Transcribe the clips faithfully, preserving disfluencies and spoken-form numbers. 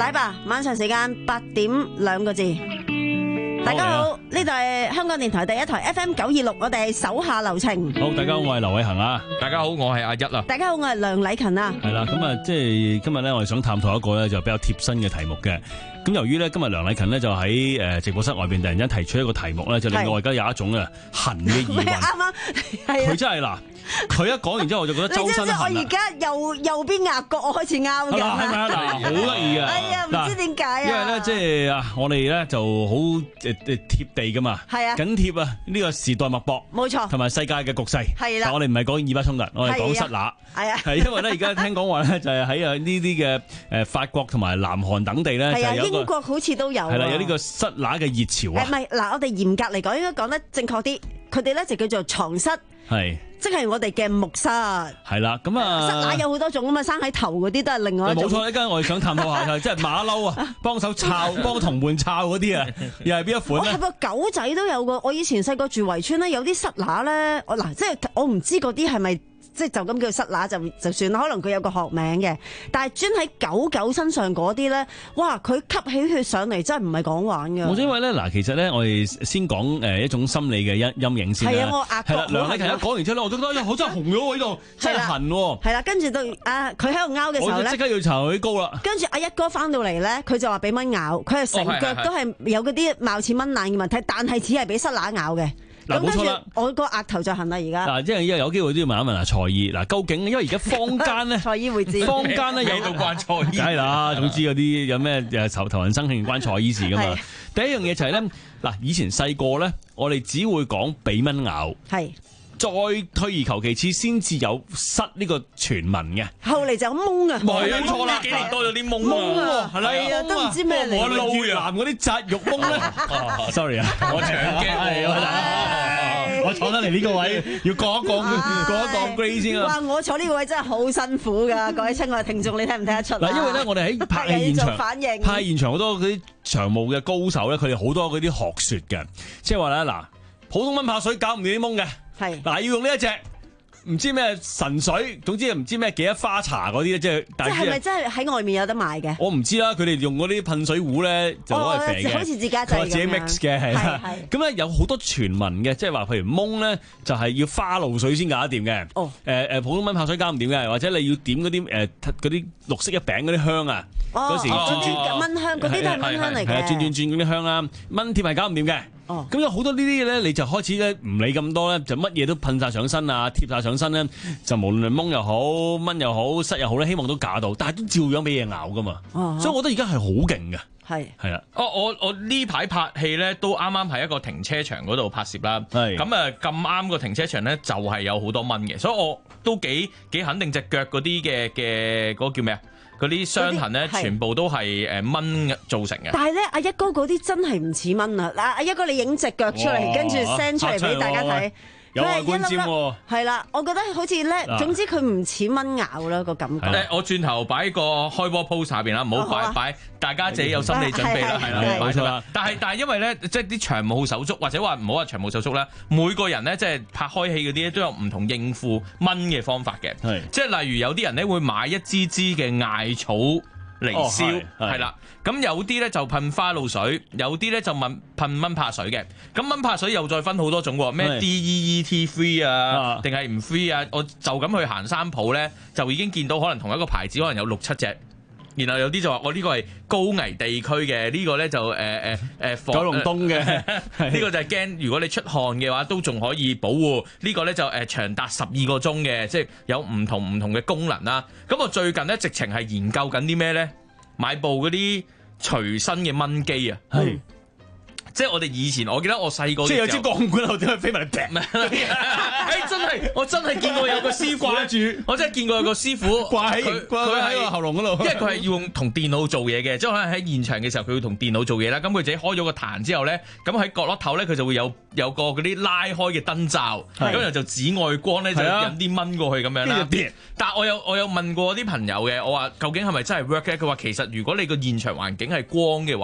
帶吧，晚上時間八點兩個字。大家好，呢度係香港電台第一台 F M 九二六，我哋係手下留情。 好，大家好，我係劉偉恒啊。 大家好，我係阿一啊。 大家好，我係梁禮勤啊。 係啦，咁啊，即係今日咧，我哋想探討一個咧就比較貼身嘅題目嘅。咁由於咧今日梁禮勤咧就喺誒直播室外邊突然間提出一個題目咧，就令到我而家有一種啊痕嘅疑問。 啱啱係佢真係嗱，佢一講完之後我就覺得周身痕。 我而家右右邊額角我開始拗緊啦。 係咪啊？嗱，好得意啊！ 哎呀，唔知點解啊。 因為咧即係啊，我哋咧就好誒誒貼地噶嘛。係啊。緊貼啊呢個時代脈搏。冇錯。同埋世界嘅局勢。係啦。但我哋唔係講以巴衝突，我哋講塞拿。係啊。係因為咧而家聽講話咧就係喺啊呢啲嘅誒法國同埋南韓等地咧就有個。英國好似都有，係啦，有呢個塞拿嘅熱潮啊！唔係嗱，我哋嚴格嚟講，應該講得正確啲，佢哋咧就叫做床蝨，係即係我哋嘅木蝨。係啦，咁啊，塞拿有好多種啊嘛，生喺頭嗰啲都係另外一種。冇錯，一陣我哋想探討下，即係馬騮啊，幫手抄，幫同伴抄嗰啲啊，又係邊一款咧？係噃，狗仔都有個。我以前細個住圍村咧，有啲塞拿咧，我嗱，即係我唔知嗰啲係咪。即係就咁叫塞拿就就算啦，可能佢有個學名嘅，但係專喺狗狗身上嗰啲咧，哇！佢吸起血上嚟真係唔係講玩㗎。冇因為咧嗱，其實咧我哋先講誒一種心理嘅陰陰影先啦。係啊，我額角。係啦，梁禮勤一講完之後咧，我都覺得好真係紅咗喎呢度，真係痕喎。係啦，跟住到啊，佢喺度拗嘅時候咧，我即刻要查佢高啦。跟住阿一哥翻到嚟咧，佢就話俾蚊咬，佢係成腳都係有嗰啲貌似蚊爛嘅問題，但係只係俾塞拿咬嘅。嗱，冇錯啦，我個額頭就痕啦而家。嗱，即係依家有機會都要問一問阿蔡姨。嗱，究竟因為而家坊間咧，蔡姨會知，坊間咧有到關蔡姨，係啦，總之嗰啲有咩誒頭頭暈身㷫關蔡姨事噶嘛。第一樣嘢就係咧，嗱，以前細個咧，我哋只會講俾蚊咬，係，再退而求其次，先至有塞呢個傳聞嘅。後嚟就懵啊，冇錯啦，幾年多咗啲懵啊，係啊，都唔知咩嚟。我老越南嗰啲紮肉懵咧，sorry 啊，我搶鏡。我坐得嚟呢個位，要過一過過一過 grade 先啊！哇！我坐呢個位真係好辛苦㗎，各位親愛嘅聽眾，你聽唔聽得出？嗱，因為咧，我哋喺拍戲現場，拍戲現場好多嗰啲場務嘅高手咧，佢哋好多嗰啲學説嘅，即係話咧嗱，普通蚊怕水搞唔掂啲懵嘅，係嗱要用呢一隻。唔知咩神水，總之唔知咩幾多花茶嗰啲咧，即係即係咪真係喺外面有得賣嘅？我唔知啦，佢哋用嗰啲噴水壺咧就攞嚟肥嘅，好似自家製咁樣，自己 mix 嘅係啦。咁咧有好多傳聞嘅，即係話譬如懵咧就係要花露水先搞得掂嘅。哦，誒誒普通蚊怕水搞唔掂嘅，或者你要點嗰啲誒嗰啲綠色一餅嗰啲香啊，嗰時轉轉蚊香，嗰啲都係蚊香嚟嘅。係啊，轉轉轉嗰啲香啊，蚊貼係搞唔掂嘅。哦，咁有好多呢啲嘢咧，你就開始咧唔理咁多咧，就乜嘢都噴晒上身啊，貼晒上身咧，就無論係懵又好，蚊又好，虱又好咧，希望都假到，但係都照樣俾嘢咬噶嘛。哦，所以我覺得而家係好勁嘅。係係啦， 哦，我我呢排拍戲咧，都啱啱喺一個停車場嗰度拍攝啦。係咁啊，咁啱個停車場咧，就係有好多蚊嘅，所以我都幾幾肯定隻腳嗰啲嘅嘅嗰個叫咩啊？嗰啲傷痕咧，全部都係誒蚊造成嘅。但係咧，阿一哥嗰啲真係唔似蚊啊！嗱，阿一哥你影隻腳出嚟，跟住 send 出嚟俾大家睇。有外觀尖喎，係啦，我覺得好似咧，總之佢唔似蚊咬啦個感覺。誒，我轉頭擺個開波 pose 下邊啦，唔好擺擺，大家自己有心理準備啦，係啦，冇錯啦。但係但係因為咧，即係啲長務手足或者話唔好話長務手足咧，每個人咧即係拍開戲嗰啲咧都有唔同應付蚊嘅方法嘅，係即係例如有啲人咧會買一支支嘅艾草嚟燒，係啦。咁有啲咧就噴花露水，有啲咧就噴噴蚊怕水嘅。咁蚊怕水又再分好多種喎，咩 D E E T free 啊，定係唔 free 啊？我就咁去行山鋪咧，就已經見到可能同一個牌子可能有六七隻。然後有啲就話我呢個係高危地區嘅，呢、這個咧就誒誒誒九龍東嘅，呢個就係驚如果你出汗嘅話都仲可以保護。呢、這個咧就誒長達十二個鐘嘅，即係有唔同唔同嘅功能啦。咁我最近咧直情係研究緊啲咩咧？買部嗰啲隨身嘅蚊機啊，係、嗯，即係我哋以前，我記得我細個，即係有支鋼管後點解飛埋嚟劈咩？誒真係，我真係見過有個師傅掛住，我真係見過有個師傅掛喺佢喺個喉嚨嗰度，因為佢係要用同電腦做嘢嘅，即係可能喺現場嘅時候佢要同電腦做嘢啦。咁佢自己開咗個壇之後咧，咁喺角落頭咧佢就會有有個嗰啲拉開嘅燈罩，咁然後就紫外光咧就引啲蚊過去咁樣啦。但係我有我有問過啲朋友嘅，我話究竟係咪真係 work 咧？佢話其實如果你個現場環境係光嘅話咧，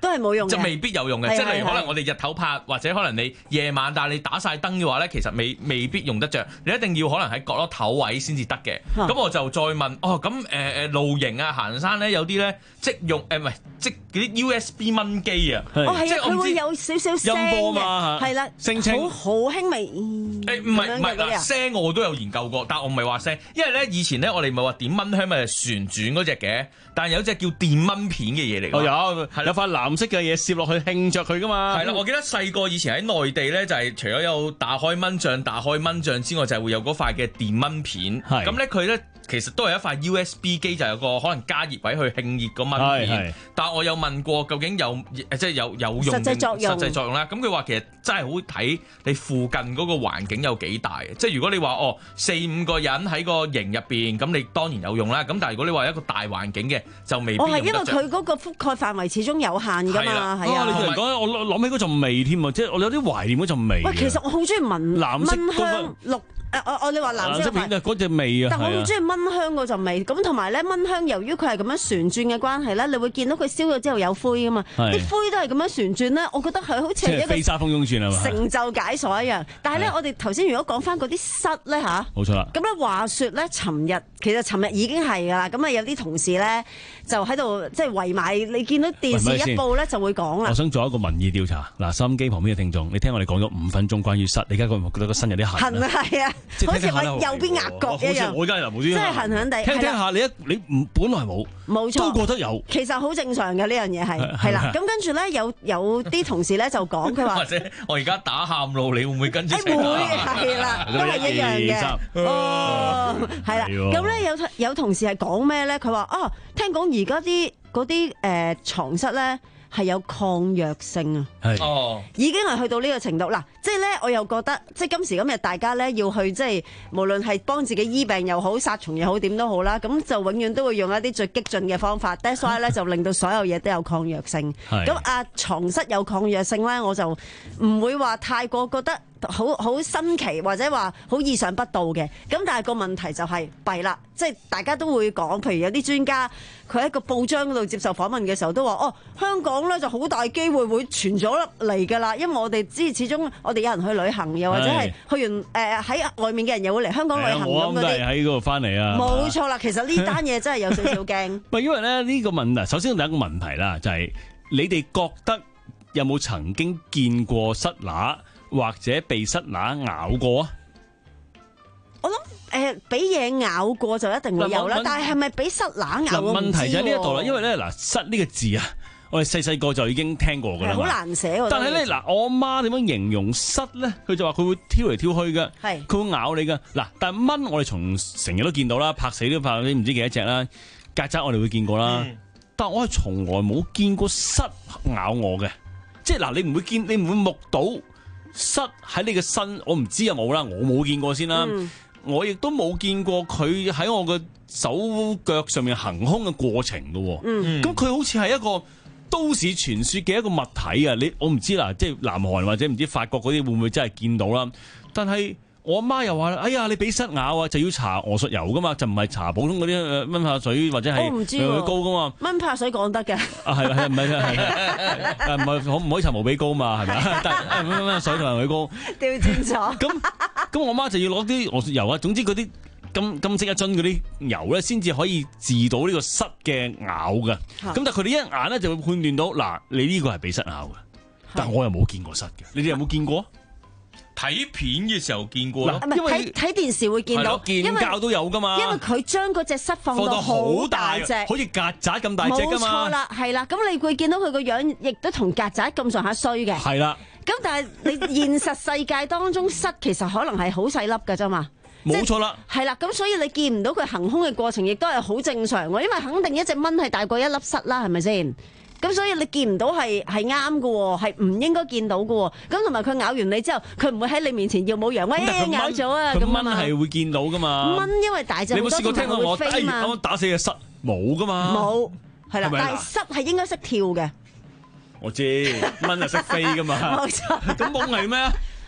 都係冇用嘅， 就未必有用嘅。即係例如可能我哋日頭拍，或者可能你夜晚，但係你打晒燈嘅話咧，其實未未必用得着。你一定要可能喺角落頭位先至得嘅。咁、啊、我就再問，哦咁誒誒露營啊行山咧有啲咧即用誒唔係即嗰啲 U S B 燜機啊， 哦係啊，佢會有少少聲嘅，係啦， 聲稱好好輕微。誒唔係唔係嗱聲我都有研究過，但係我唔係話聲，因為咧以前咧我哋咪話點燜香咪旋轉嗰隻嘅，但係有隻叫電燜片嘅嘢嚟。 哦有，係有塊藍色嘅嘢攝落去興着佢噶嘛。 係啦，我記得細個以前喺內地咧就係除咗有打開燜醬、打開燜醬之外，就係會有嗰塊嘅電燜片。係咁咧，佢咧其實都係一塊 U S B 機，就有個可能加熱位去興熱個燜片。但係我有問過究竟有即係有有用實際作用？ 實際作用啦。咁佢話其實真係好睇你附近嗰個環境有幾大。即係如果你話哦四五個人喺個營入邊，咁你當然有用啦。咁但係如果你話一個大環境嘅，就未必用得。哦，係因為佢嗰個覆蓋範圍始終有限㗎嘛。係啊， 你突然講，我諗起嗰陣味添啊，即係我有啲懷念嗰陣味。 喂，其實我好中意聞藍色蚊香綠。誒我我你話藍色片啊，嗰隻味啊， 但我好中意蚊香嗰陣味。咁同埋咧，蚊香由於佢係咁樣旋轉嘅關係咧，你會見到佢燒咗之後有灰噶嘛，啲灰都係咁樣旋轉咧。我覺得係好似係一個飛沙風中轉係嘛， 成就解鎖一樣。但係咧，我哋頭先如果講翻嗰啲虱咧吓， 冇錯啦。 咁咧話説咧，尋日其實尋日已經係㗎啦。咁啊有啲同事咧就喺度即係圍埋，你見到電視一報咧就會講啦。 我想做一個民意調查。嗱，收音機旁邊嘅聽眾，你聽我哋講咗五分鐘關於虱，你而家覺唔覺得個身有啲痕？ 痕啊，係啊，好似我右邊額角一樣。 我而家又無端端， 真係痕痕地。 聽聽下你一你唔本來冇， 冇錯， 都覺得有。 其實好正常嘅呢樣嘢係係啦。咁跟住咧有有啲同事咧就講佢話， 或者我而家打喊路，你會唔會跟住？ 會係啦，都係一樣嘅。哦，係啦。咁咧有有同事係講咩咧？佢話啊，聽講而家啲嗰啲誒床蝨咧係有抗藥性啊，係哦，已經係去到呢個程度嗱。即係咧，我又覺得即係今時今日大家咧要去即係無論係幫自己醫病又好、殺蟲又好點都好啦，咁就永遠都會用一啲最激進嘅方法。That's why 咧就令到所有嘢都有抗藥性。咁啊，床蝨有抗藥性咧，我就唔會話太過覺得好好新奇或者話好意想不到嘅。咁但係個問題就係弊啦，即係大家都會講，譬如有啲專家佢喺個報章嗰度接受訪問嘅時候都話：哦，香港咧就好大機會會傳咗嚟㗎啦，因為我哋知始終。我哋有人去旅行，又或者係去完誒喺、呃、外面嘅人又會嚟香港旅行咁嗰啲。我都係喺嗰度翻嚟啊！冇錯啦，其實呢單嘢真係有少少驚。唔係因為咧呢個問題，首先第一個問題啦，就係、是、你哋覺得有冇曾經見過虱乸或者被虱乸咬過啊？我諗誒，俾、呃、嘢咬過就一定會有啦，但係係咪俾虱乸咬？問題就喺呢一度啦，因為咧嗱，虱呢個字啊。我哋細細個就已經聽過㗎啦，好難寫喎。但係咧嗱，我阿媽點樣形容虱咧？佢就話佢會挑嚟挑去嘅，係佢會咬你㗎。嗱，但係蚊我哋從成日都見到啦，拍死都拍啲唔知幾多隻啦。曱甴我哋會見過啦，嗯、但係我係從來冇見過虱咬我嘅。即係嗱，你唔會見，你唔會目睹虱喺你嘅身，我唔知有冇啦，我冇見過先啦。嗯、我亦都冇見過佢喺我嘅手腳上面行兇嘅過程㗎。嗯，咁佢好似係一個都市傳說嘅一個物體啊！你我唔知啦，即係南韓或者唔知法國嗰啲會唔會真係見到啦？但係我阿媽又話：哎呀，你俾虱咬啊，就要搽鵝術油噶嘛，就唔係搽普通嗰啲蚊怕水或者係蘆薈膏噶嘛。蚊怕水講得嘅，啊係係唔係係唔係可唔可以搽無比膏嘛？係咪？但係蚊蚊水同蘆薈膏調轉咗。咁咁我媽就要攞啲鵝術油啊，總之嗰啲。金金色一樽嗰啲油咧，先至可以治到呢個虱嘅咬嘅。咁、啊、但係佢哋一眼咧就會判斷到，嗱，你呢個係俾虱咬嘅。但係我又冇見過虱嘅，你哋有冇見過？睇片嘅時候見過咯，因為睇睇電視會見到，見教都有噶嘛。因為佢將嗰隻虱放到好大隻，好似曱甴咁大隻噶嘛。冇錯啦，係啦。咁你會見到佢個樣，亦都同曱甴咁上下衰嘅。係啦。咁但係你現實世界當中，虱其實可能係好細粒㗎啫嘛。冇錯啦，係啦，咁所以你見唔到佢行兇嘅過程，亦都係好正常喎。因為肯定一隻蚊係大過一粒虱啦，係咪先？咁所以你見唔到係係啱嘅，係唔應該見到嘅。咁同埋佢咬完你之後，佢唔會喺你面前耀武揚威，咬咗啊咁啊嘛。蚊係會見到噶嘛？蚊因為大隻好多時候會飛嘛。我打死隻虱冇噶嘛？冇，係啦，但係虱係應該識跳嘅。我知，蚊係識飛噶嘛？冇錯。咁冇係咩？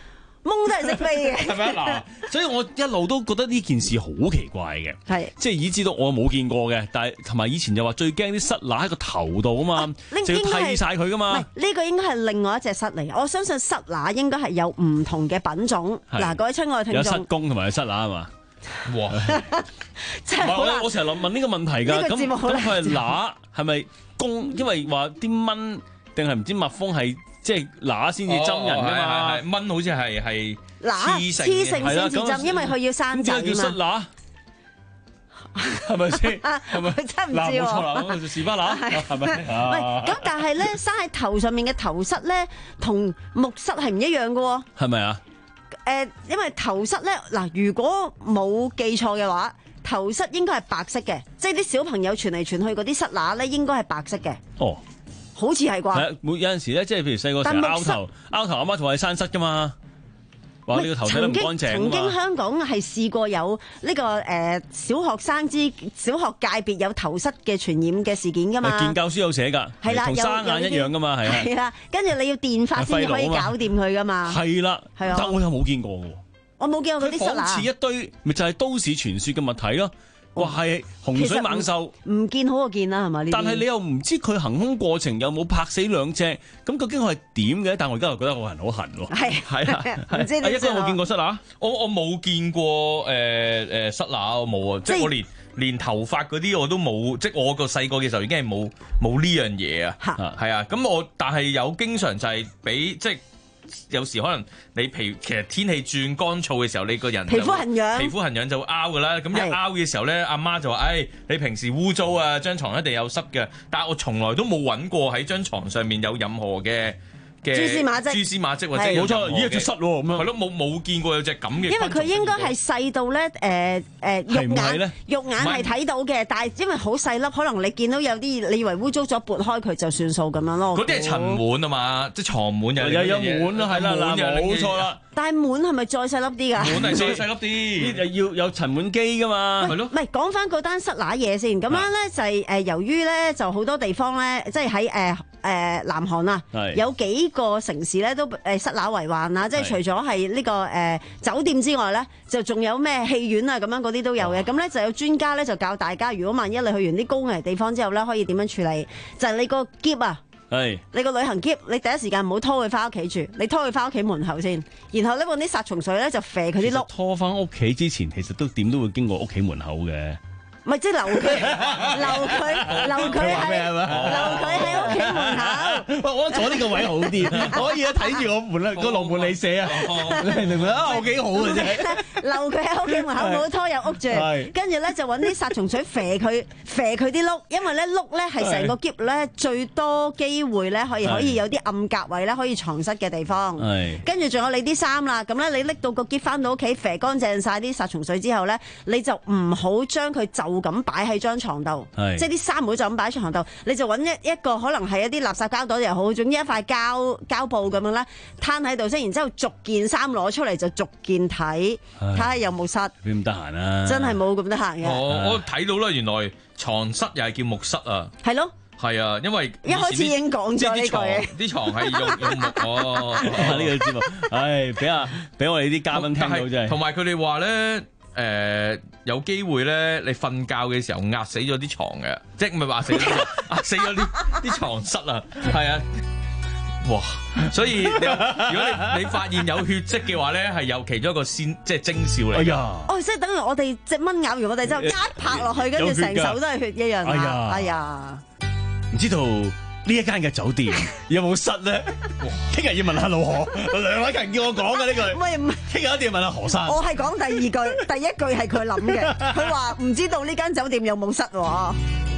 懵都係識飛嘅， 係咪啊？嗱，所以我一路都覺得呢件事好奇怪嘅， 係即係以至到我冇見過嘅，但係同埋以前就話最驚啲虱乸喺個頭度啊嘛，啊就要剃晒佢噶嘛。 呢、呢個應該係另外一隻虱嚟，我相信虱乸應該係有唔同嘅品種。嗱，各位親愛嘅聽眾， 有虱公同埋有虱乸係嘛？哇！ 真係好難。 我成日諗問呢個問題㗎。 呢個節目好難。 咁佢係乸係咪公？因為話啲蚊定係唔知蜜蜂係即係乸先至針人㗎嘛？ 蚊好似係係乸雌性先至針，因為佢要生仔啊嘛。 點解叫虱乸？係咪先？係咪真係唔知喎？冇錯啦，就士巴乸係咪？ 喂，咁但係咧，生喺頭上面嘅頭虱咧，同木虱係唔一樣㗎喎。 係咪啊？ 誒，因為頭虱咧，嗱，如果冇記錯嘅話，頭虱應該係白色嘅，即係啲小朋友傳嚟傳去嗰啲虱乸咧，應該係白色嘅。 哦， 好似係啩？ 有陣時咧，即係譬如細個成日拗頭，拗頭阿媽同我係生虱噶嘛。話你個頭睇得唔乾淨啊嘛。 曾經香港係試過有呢個誒小學生之小學界別有頭虱嘅傳染嘅事件噶嘛？ 見教書有寫㗎， 係啦， 同生眼一樣㗎嘛，係啊。 係啦，跟住你要電髮先可以搞掂佢㗎嘛。 係啦，係啊，但我又冇見過喎。 我冇見過嗰啲虱乸。 佢仿似一堆，咪就係都市傳說嘅物體咯。哇，係洪水猛獸， 唔見好過見啦，係嘛？ 但係你又唔知佢行兇過程有冇拍死兩隻，咁究竟佢係點嘅？但我而家又覺得我人好痕喎。係係啊， 唔知你一哥有冇見過虱乸？ 我我冇見過誒誒虱乸，我冇啊，即係我連連頭髮嗰啲我都冇，即係我個細個嘅時候已經係冇冇呢樣嘢啊。係啊，咁我但係有經常就係俾即係。有時可能你皮其實天氣轉乾燥嘅時候，你個人皮膚痕癢， 皮膚痕癢就會拗噶啦。咁一拗嘅時候咧，阿媽就話：，誒、哎，你平時污糟啊，張床一定有濕嘅。但係我從來都冇揾過喺張床上面有任何嘅嘅蛛絲馬跡， 蛛絲馬跡或者冇錯，咦，隻虱喎咁樣。係咯，冇冇見過有隻咁嘅。 因為佢應該係細到咧，誒誒肉眼肉眼係睇到嘅，但係因為好細粒，可能你見到有啲，你以為污糟咗，撥開佢就算數咁樣咯。 嗰啲係塵蟎啊嘛，即係床蟎有有有蟎啦，係啦，冇錯啦。 但係蟎係咪再細粒啲㗎？ 蟎係再細粒啲， 呢就要有塵蟎機㗎嘛。係咯。 唔係講翻嗰單虱乸嘢先，咁樣咧就係誒，由於咧就好多地方咧，即係喺誒誒南韓啊，有幾個城市咧都誒虱乸為患啊，即係除咗係呢個誒酒店之外咧，就仲有咩戲院啊咁樣嗰啲都有嘅。咁咧就有專家咧就教大家，如果萬一你去完啲高危地方之後咧，可以點樣處理？就係你個篋啊。係你個旅行篋，你第一時間唔好拖佢翻屋企住，你拖佢翻屋企門口先，然後呢揾啲殺蟲水咧就肥佢啲碌。 拖翻屋企之前，其實都點都會經過屋企門口嘅。 咪即係留佢，留佢，留佢喺，留佢喺屋企門口。 我坐呢個位好啲，可以啊睇住我門啦，個龍門你寫啊，明唔明啊？我幾好嘅啫。 留佢喺屋企門口，唔好拖入屋住。跟住咧就揾啲殺蟲水肥佢，肥佢啲碌，因為咧碌咧係成個篋咧最多機會咧可以可以有啲暗格位咧可以藏虱嘅地方。跟住仲有你啲衫啦，咁咧你拎到個篋翻到屋企，肥乾淨晒啲殺蟲水之後咧，你就唔好將佢就咁擺喺張床度，即係啲衫唔好就咁擺喺床度，你就揾一一個可能係一啲垃圾膠袋又好，總之一塊膠膠布咁樣咧，攤喺度先，然之後逐件衫攞出嚟就逐件睇，睇下有冇虱。 你咁得閒啊？ 真係冇咁得閒嘅。 我我睇到啦，原來床虱又係叫木虱啊。 係咯。 係啊，因為一開始已經講咗呢句， 啲床係用用木哦。 呢個節目，唉，俾啊俾我哋啲嘉賓聽到真係。 同埋佢哋話咧。誒、呃、有機會咧，你瞓覺嘅時候壓死咗啲床嘅，即係唔係話死咗壓死咗啲啲床虱啊，係啊，哇！所以你如果你你發現有血跡嘅話咧，係有其中一個先即係徵兆嚟。哎呀！ 哦，即係等於我哋隻蚊咬完我哋之後一拍落去，跟住成手都係血一樣。哎呀！哎呀！ 唔知道呢一間嘅酒店有冇虱咧？聽日要問下老何，梁偉勤叫我講嘅呢句。唔係唔係，聽日一定要問下何生。 我係講第二句，第一句係佢諗嘅。佢話唔知道呢間酒店有冇虱喎。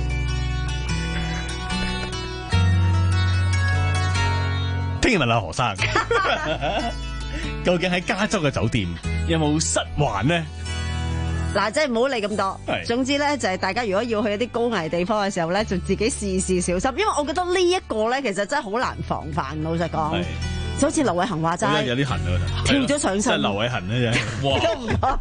聽日問下何生，究竟喺加州嘅酒店有冇虱患呢？ 嗱，即係唔好理咁多。總之咧，就係大家如果要去一啲高危地方嘅時候咧，就自己事事小心。因為我覺得呢一個咧，其實真係好難防範。老實講，就好似劉偉恒話齋， 有啲痕啊， 跳咗上身。 真係劉偉恒咧，真係哇！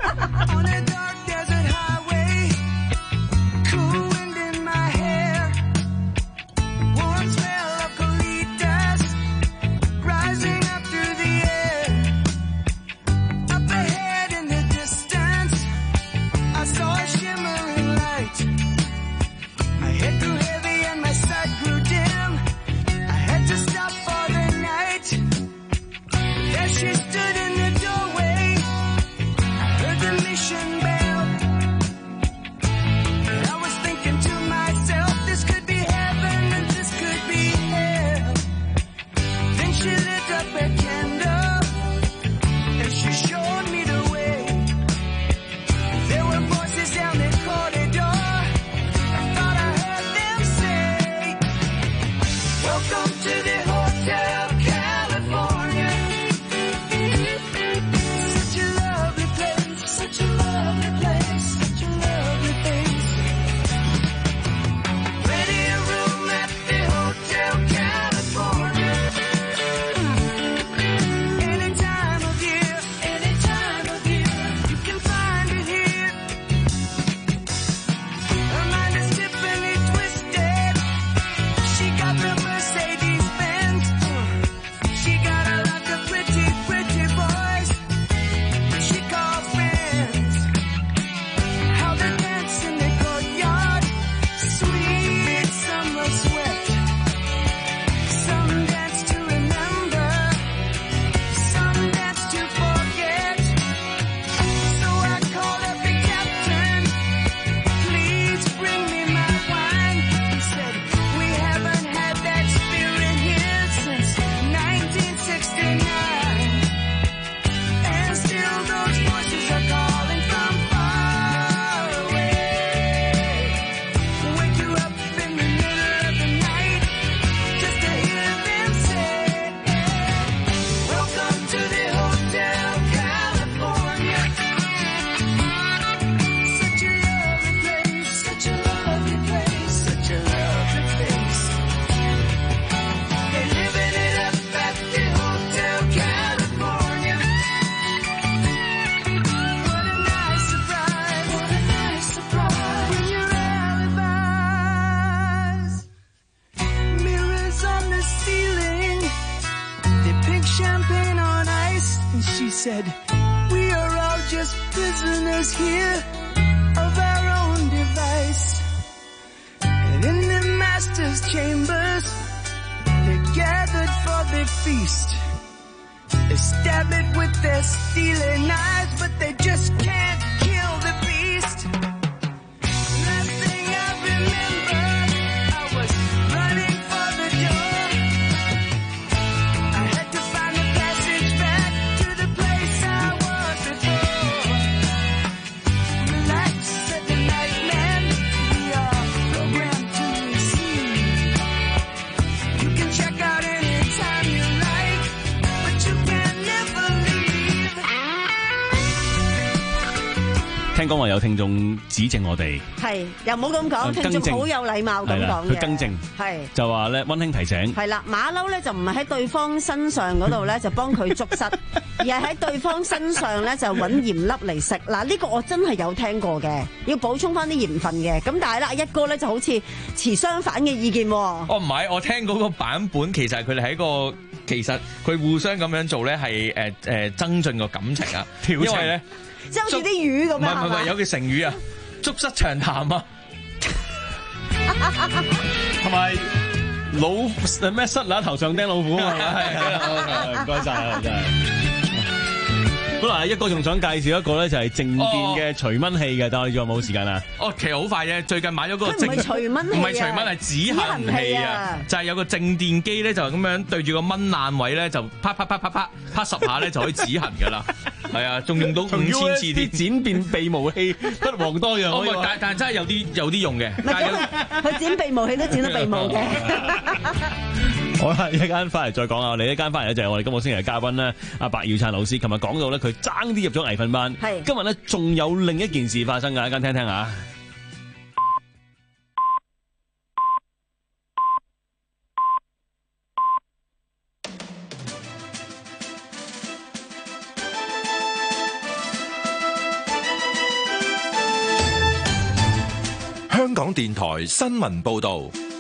said, we are all just prisoners here of our own device. And in the master's chambers, they're gathered for the feast. They stab it with their steely knives, but they just can't kill the beast. Last thing I remember, I was running for the door. I had to find the passage back to the place I was before. Relax, said the night man, we are programmed to receive. You can check out anytime you like, but you can never leave. 聽講話有聽眾指正我哋， 係又冇咁講，聽眾好有禮貌咁講嘅。 佢更正， 係就話咧溫馨提醒， 係啦，馬騮咧就唔係喺對方身上嗰度咧就幫佢捉虱，而係喺對方身上咧就揾鹽粒嚟食。嗱，呢個我真係有聽過嘅，要補充翻啲鹽分嘅。咁但係啦，一哥咧就好似持相反嘅意見喎。 哦，唔係，我聽嗰個版本其實佢哋喺個其實佢互相咁樣做咧係誒誒增進個感情啊，因為咧。 即係好似啲魚咁樣， 唔係唔係，有句成語啊，捉虱長談啊， 同埋老咩虱乸頭上釘老虎啊嘛，係係唔該晒啊，真係。好啦，一哥仲想介紹一個咧，就係靜電嘅除蚊器嘅，但係你仲有冇時間啊？ 哦，其實好快啫，最近買咗嗰個靜， 唔係除蚊器， 唔係除蚊係止痕器啊，就係有個靜電機咧，就咁樣對住個蚊爛位咧，就啪啪啪啪啪啪十下咧就可以止痕噶啦。係啊，仲用到五千次啲剪變鼻毛器，不遑多讓。哦，但但真係有啲有啲用嘅。 佢剪鼻毛器都剪到鼻毛嘅。 好啦，一間翻嚟再講下，我哋一間翻嚟咧就係我哋今個星期嘅嘉賓咧，阿白耀燦老師。琴日講到咧，佢爭啲入咗藝訓班。係。今日咧仲有另一件事發生㗎，一間聽聽下。 香港電台新聞報道，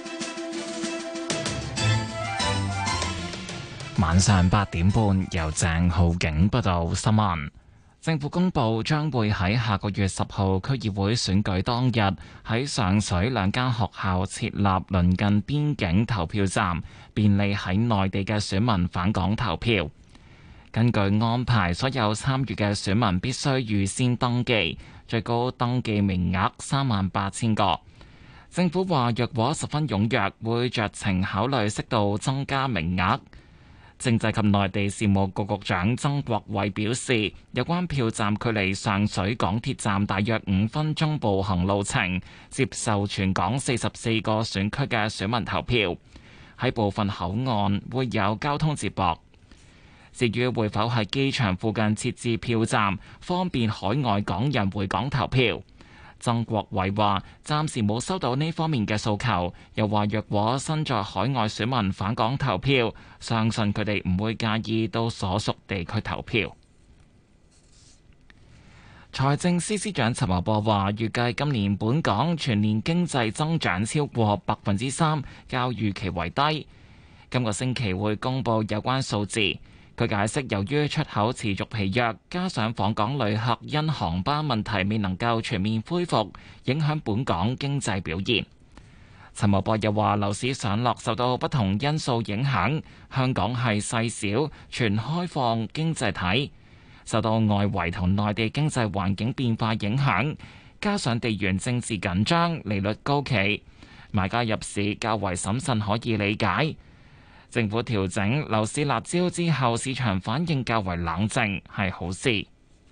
晚上八點半由鄭浩景報道新聞。政府公布將會喺下個月十號區議會選舉當日，喺上水兩間學校設立鄰近邊境投票站，便利喺內地嘅選民返港投票。 根據安排，所有參與嘅選民必須預先登記，最高登記名額三萬八千個。政府話，若果十分踴躍，會酌情考慮適度增加名額。政制及內地事務局局長曾國衛表示，有關票站距離上水港鐵站大約五分鐘步行路程，接受全港四十四個選區嘅選民投票。喺部分口岸會有交通接駁。至於會否喺機場附近設置票站，方便海外港人回港投票，曾國衛話暫時冇收到呢方面嘅訴求，又話若果身在海外選民返港投票，相信佢哋唔會介意到所屬地區投票。財政司司長陳茂波話，預計今年本港全年經濟增長超過百分之三，較預期為低。今個星期會公布有關數字。佢解釋，由於出口持續疲弱，加上訪港旅客因航班問題未能夠全面恢復，影響本港經濟表現。陳茂波又話，樓市上落受到不同因素影響，香港係細小全開放經濟體，受到外圍同內地經濟環境變化影響，加上地緣政治緊張、利率高企，買家入市較為審慎可以理解。政府調整樓市辣招之後，市場反應較為冷靜，係好事。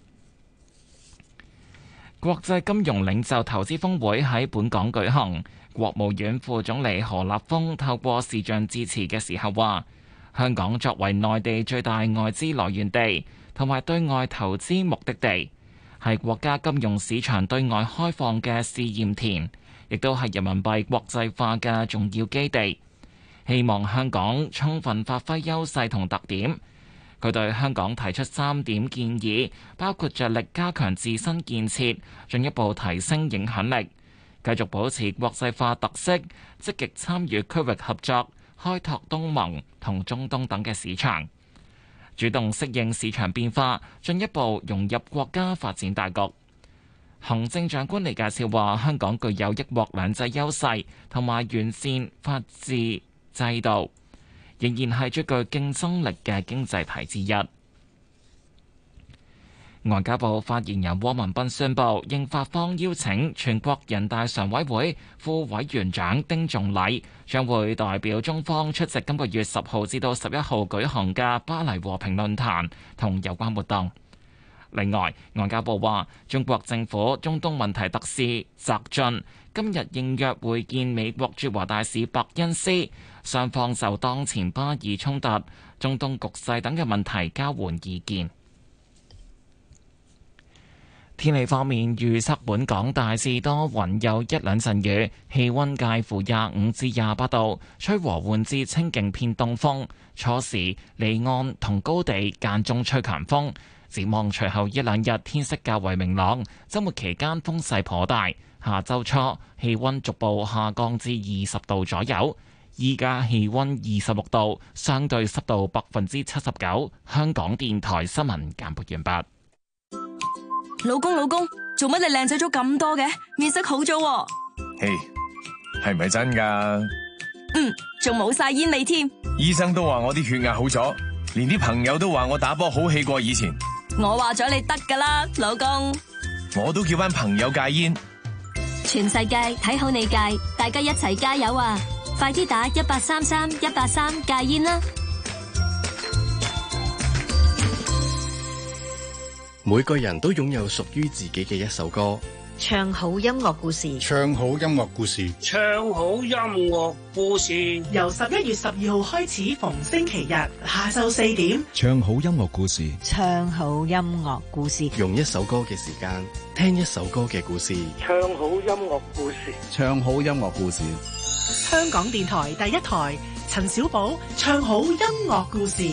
國際金融領袖投資峰會喺本港舉行，國務院副總理何立峰透過視像致辭嘅時候話，香港作為內地最大外資來源地同埋對外投資目的地，係國家金融市場對外開放嘅試驗田，亦都係人民幣國際化嘅重要基地。希望香港充分發揮優勢同特點。佢對香港提出三點建議，包括着力加強自身建設，進一步提升影響力，繼續保持國際化特色，積極參與區域合作，開拓東盟同中東等嘅市場，主動適應市場變化，進一步融入國家發展大局。行政長官李家超話，香港具有一國兩制優勢同埋完善法治制度，仍然係最具競爭力嘅經濟體之一。外交部發言人汪文斌宣布，應法方邀請，全國人大常委會副委員長丁仲禮將會代表中方出席今個月十號至到十一號舉行嘅巴黎和平論壇同有關活動。另外，外交部話，中國政府中東問題特使翟雋今日應約會見美國駐華大使伯恩斯，雙方就當前巴以衝突、中東局勢等嘅問題交換意見。天氣方面，預測本港大致多雲，有一兩陣雨，氣溫介乎廿五至廿八度，吹和緩至清勁偏東風，初時離岸同高地間中吹強風。展望隨後一兩日天色較為明朗，週末期間風勢頗大，下週初氣溫逐步下降至二十度左右。依家氣溫二十六度，相對濕度百分之七十九。香港電台新聞簡報完畢。 老公老公，做乜你靚仔咗咁多嘅？面色好咗喎。 嘿，係咪真噶？ 嗯，仲冇晒煙味添。 醫生都話我啲血壓好咗，連啲朋友都話我打波好氣過以前。 我話咗你得噶啦，老公。 我都叫班朋友戒煙。 全世界睇好你戒，大家一齊加油啊！快啲打一八三三一八三戒煙啦！ 每個人都擁有屬於自己嘅一首歌， 唱好音樂故事， 唱好音樂故事， 唱好音樂故事。 由十一月十二號開始，逢星期日下晝四點， 唱好音樂故事， 唱好音樂故事， 用一首歌嘅時間聽一首歌嘅故事， 唱好音樂故事， 唱好音樂故事。 香港電台第一台，陳小寶唱好音樂故事。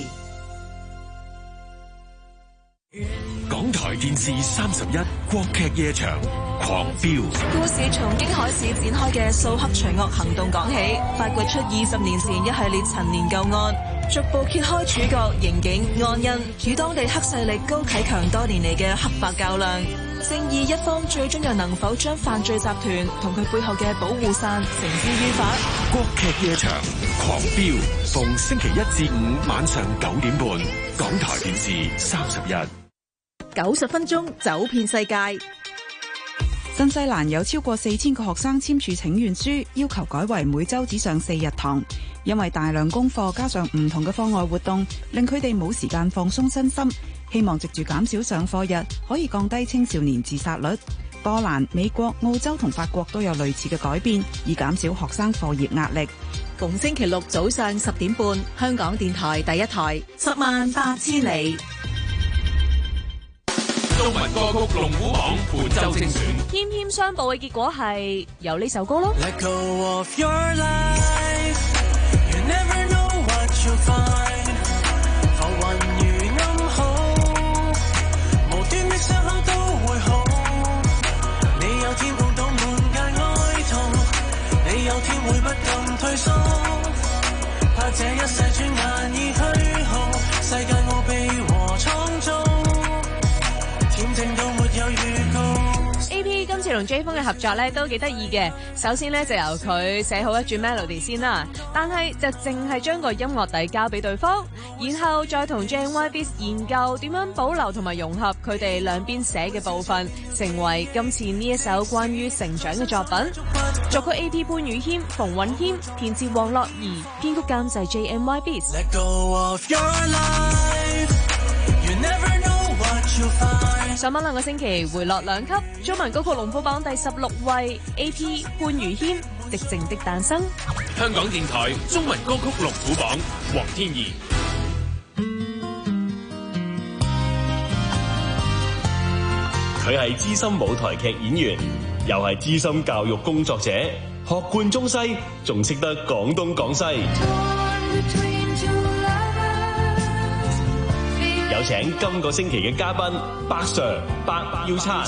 港台電視三十一國劇夜場狂飆， 故事從京海市展開嘅掃黑除惡行動講起，發掘出二十年前一系列陳年舊案，逐步揭開主角刑警安恩與當地黑勢力高啟強多年嚟嘅黑白較量，正義一方最終又能否將犯罪集團同佢背後嘅保護傘繩之於法？ 國劇夜場狂飆，逢星期一至五晚上九點半， 港台電視三十一， 九十分鐘走遍世界。新西蘭有超過四千個學生簽署請願書，要求改為每週只上四日堂，因為大量功課加上唔同嘅課外活動，令佢哋冇時間放鬆身心。希望藉住減少上課日，可以降低青少年自殺率。波蘭、美國、澳洲同法國都有類似嘅改變，以減少學生課業壓力。 逢星期六早上十點半，香港電台第一台，十萬八千里。 中文歌曲龍虎榜本周精選， 謙謙相報嘅結果係有呢首歌咯。 Let go of your life, you never know what you'll find. 浮雲如暗號，無端的傷口都會好。你有天碰到滿街哀痛，你有天會不禁退縮，怕這一世轉眼已虛耗，世界奧秘和創造。 A P 今次同 J 風嘅合作咧都幾得意嘅，首先咧就由佢寫好一轉 melody 先啦，但係就淨係將個音樂底交俾對方，然後再同 J Y B 研究點樣保留同埋融合佢哋兩邊寫嘅部分，成為今次呢一首關於成長嘅作品。作曲 A P 潘宇謙、馮允謙，填詞黃樂怡，編曲監製 J M Y B。 Let go of your life, you never know what you'll find。 上晚兩個星期回落兩級，中文歌曲龍虎榜第十六位 A P 潘宇謙《寂靜的誕生》。 香港電台中文歌曲龍虎榜，黃天怡。 佢係資深舞台劇演員，又係資深教育工作者，學貫中西，仲識得廣東廣西。有請今個星期嘅嘉賓白 Sir 白耀燦。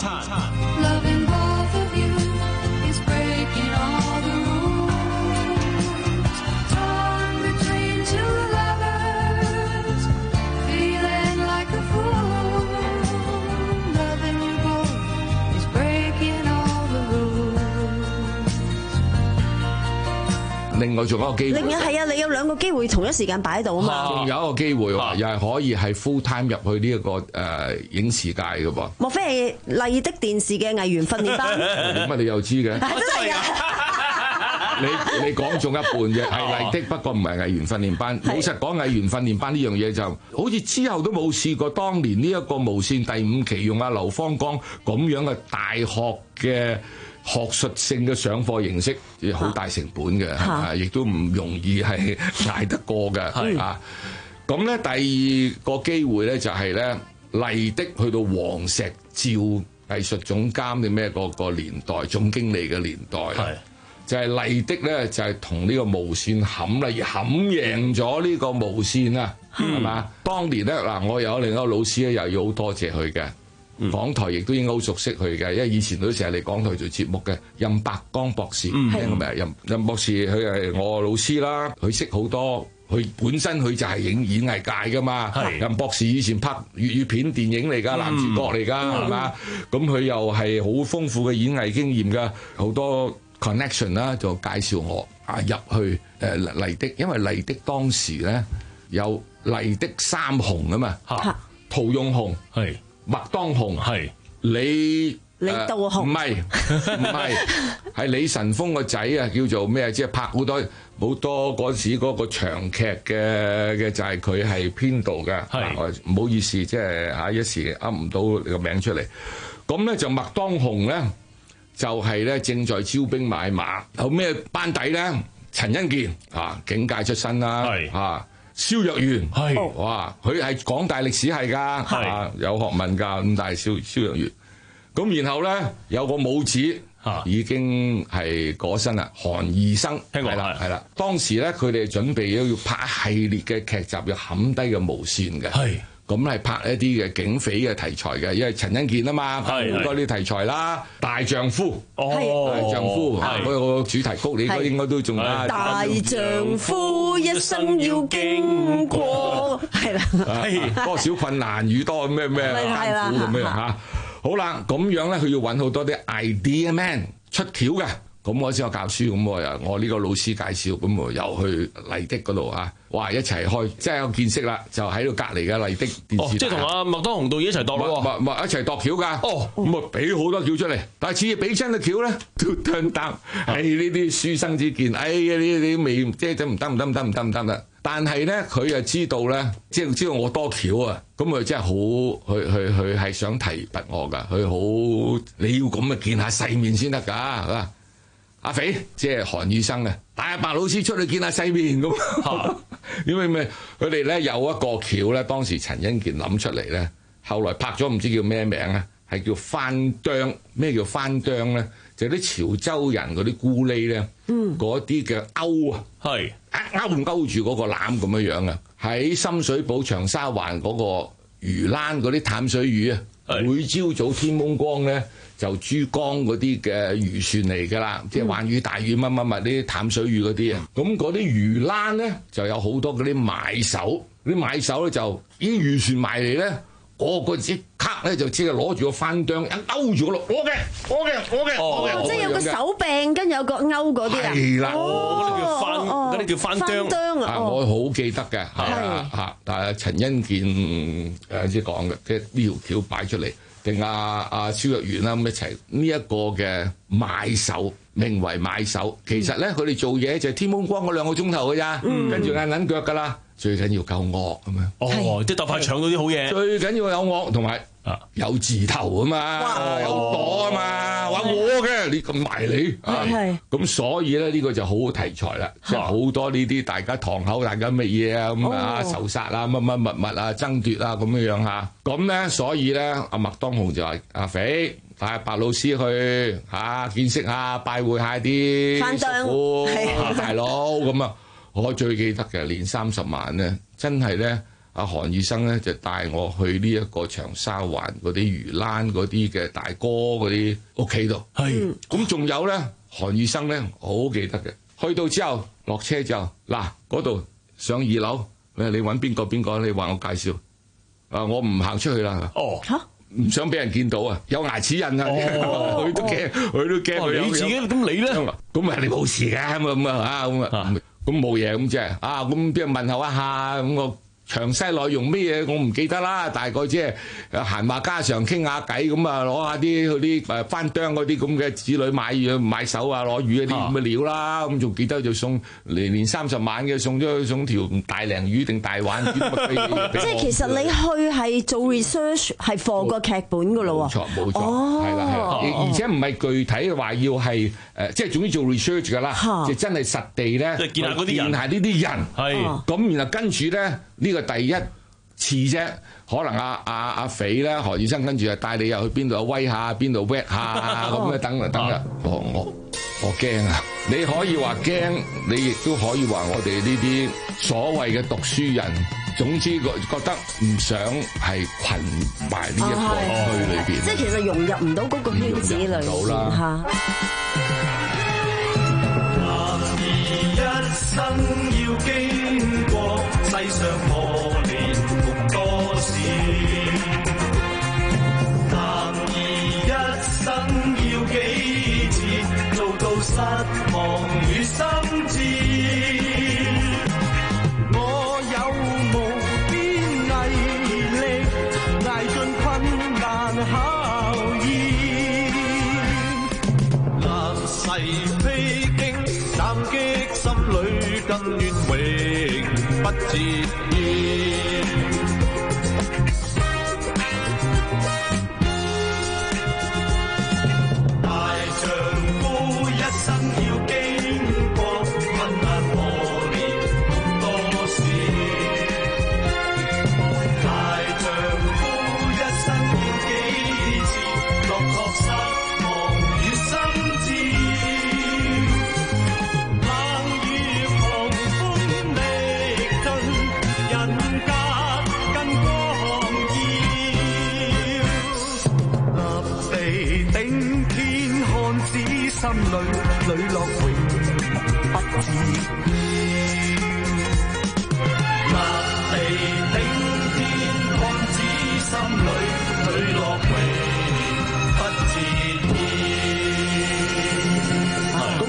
另外仲有一個機會， 另外係啊，你有兩個機會同一時間擺喺度啊嘛。 仲有一個機會喎，又係可以係 full time 入去呢一個誒影視界嘅噃。 莫非係麗的電視嘅藝員訓練班？ 點解你又知嘅？ 真係啊！ 你你講中一半啫，係麗的，不過唔係藝員訓練班。老實講，藝員訓練班呢樣嘢就好似之後都冇試過。當年呢一個無線第五期用阿劉芳剛咁樣嘅大學嘅學術性嘅上課形式，好大成本嘅，亦都唔容易係捱得過嘅。啊，咁咧第二個機會咧就係咧麗的去到黃石照藝術總監定咩個個年代，總經理嘅年代，就係麗的咧就係同呢個無線冚啦，而冚贏咗呢個無線啊，係嘛？當年咧嗱，我有另一個老師咧，又要好多謝佢嘅。港台亦都應該好熟悉佢嘅，因為以前都成日嚟港台做節目嘅任伯光博士，聽過未啊？任任博士佢係我老師啦，佢識好多，佢本身佢就係影演藝界噶嘛。任博士以前拍粵語片電影嚟㗎，男主角嚟㗎，係嘛？咁佢又係好豐富嘅演藝經驗㗎，好多 connection 啦，就介紹我啊入去誒麗的，因為麗的當時咧有麗的三雄啊嘛，陶用雄係。麥當雄係李李道雄， 唔係唔係係李晨風個仔啊，叫做咩？即係拍好多好多嗰時嗰個長劇嘅嘅就係佢係編導嘅。係唔好意思，即係嚇一時噏唔到你個名出嚟。咁咧就麥當雄咧就係咧正在招兵買馬，有咩班底咧？陳欣健啊，警界出身啦，啊。蕭若元係哇，佢係港大歷史系㗎，啊有學問㗎，咁但係蕭蕭若元，咁然後咧有個母子已經係過身啦，韓義生係啦係啦，當時咧佢哋準備要拍一系列嘅劇集，要冚低嘅無線嘅。係。咁係拍一啲嘅警匪嘅題材嘅，因為陳欣健啊嘛，拍好多啲題材啦。大丈夫，哦，大丈夫，嗰個主題曲你應該應該都仲有。 大丈夫一生要經過，係啦， 係多少困難與多咩咩艱苦咁樣嚇。好啦，咁樣咧，佢要揾好多啲 idea man 出橋嘅。 咁我先我教書，咁我又我呢個老師介紹，咁我又去麗的嗰度啊，哇一齊開，即係有見識啦，就喺度隔離嘅麗的電視台。 哦，即係同阿麥當雄導演一齊度咯喎。 唔唔一齊度橋㗎。哦，咁啊俾好多橋出嚟，但係次次俾親嘅橋咧都tương當，係呢啲書生之見，哎呀呢啲未即係唔得唔得唔得唔得唔得唔得。但係咧，佢又知道咧，即係知道我多橋啊，咁佢真係好，佢佢佢係想提拔我㗎，佢好你要咁啊見下世面先得㗎，啊阿肥即係韓宇生啊，帶阿白老師出去見下世面咁，因為咩？佢哋咧有一個橋咧，當時陳欣健諗出嚟咧，後來拍咗唔知叫咩名啊，係叫翻釘。咩叫翻釘咧？就啲、是、潮州人嗰啲咕喱咧，嗰啲嘅勾啊，係一勾勾住嗰個籃咁樣樣啊，喺深水埗長沙灣嗰個魚欄嗰啲淡水魚啊，每朝早天蒙光咧就珠江嗰啲嘅漁船嚟㗎啦，即係環魚大魚乜乜乜啲淡水魚嗰啲啊，咁嗰啲魚欄咧就有好多嗰啲買手，啲買手咧就啲漁船埋嚟咧。我個即刻咧就即係攞住個翻釘一勾住個落，我嘅我嘅我嘅， 哦，即係有個手柄跟有個勾嗰啲啊， 係啦， 嗰啲叫翻嗰啲叫翻釘啊，我好記得嘅，係嚇，但係陳欣健誒先講嘅，即係呢條橋擺出嚟，定阿阿蕭若元啦咁一齊呢一個嘅買手，名為買手，其實咧佢哋做嘢就係天蒙光嗰兩個鐘頭㗎咋，跟住硬撚腳㗎啦。最緊要夠惡咁樣， 哦，即係鬥快搶到啲好嘢。 最緊要有惡同埋有字頭啊嘛，有朵啊嘛，話我嘅你咁埋你，係咁所以咧呢個就好好題材啦，即係好多呢啲大家堂口大家乜嘢啊咁啊仇殺啊乜乜物物啊爭奪啊咁樣樣嚇，咁咧所以咧阿麥當雄就話阿肥帶阿白老師去嚇見識下拜會下啲師傅大佬咁啊。我最記得嘅年三十晚咧，真係咧，阿韓醫生咧就帶我去呢一個長沙灣嗰啲魚欄嗰啲嘅大哥嗰啲屋企度。係，咁仲有咧，韓醫生咧，我好記得嘅。去到之後落車之後，嗱嗰度上二樓，你你揾邊個邊個？你話我介紹。啊，我唔行出去啦。哦，嚇，唔想俾人見到啊，有牙齒印啊，佢都驚，佢都驚。 你自己咁你咧？ 咁啊，你冇事嘅咁啊，咁啊。咁冇嘢咁啫，啊咁邊人問候一下咁個詳細內容咩嘢我唔記得啦，大概即係閒話家常傾下偈咁啊，攞下啲嗰啲誒翻釘嗰啲咁嘅子女買魚買手啊攞魚嗰啲咁嘅料啦，咁仲記得就送年年三十晚嘅送咗送條大鯪魚定大鯇魚俾即係其實你去係做 research 係放個劇本噶咯喎，冇錯冇錯，係啦係啦，而且唔係具體話要係誒，即係總之做 research 噶啦，就真係實地咧見下嗰啲人，見下呢啲人係咁，然後跟住咧。呢個第一次啫，可能阿阿阿肥咧何醫生跟住就帶你又去邊度威下，邊度 wet 下咁嘅等啊等啊，我我我驚啊！你可以話驚，你亦都可以話我哋呢啲所謂嘅讀書人，總之覺覺得唔想係羣埋呢一個區裏邊， 即係其實融入唔到嗰個圈子裏邊嚇。 一生要經過世上磨練共多事，男兒一生要幾次做到失望與心志，我有無邊毅力捱盡困難考驗，難誓披荊斬棘心裏更願永不折腰，大丈夫一生要經過困難磨練多少，大丈夫一生要幾次落落失望與心志，心裏磊落永不折腰，立地頂天看子心裏磊落永不折腰。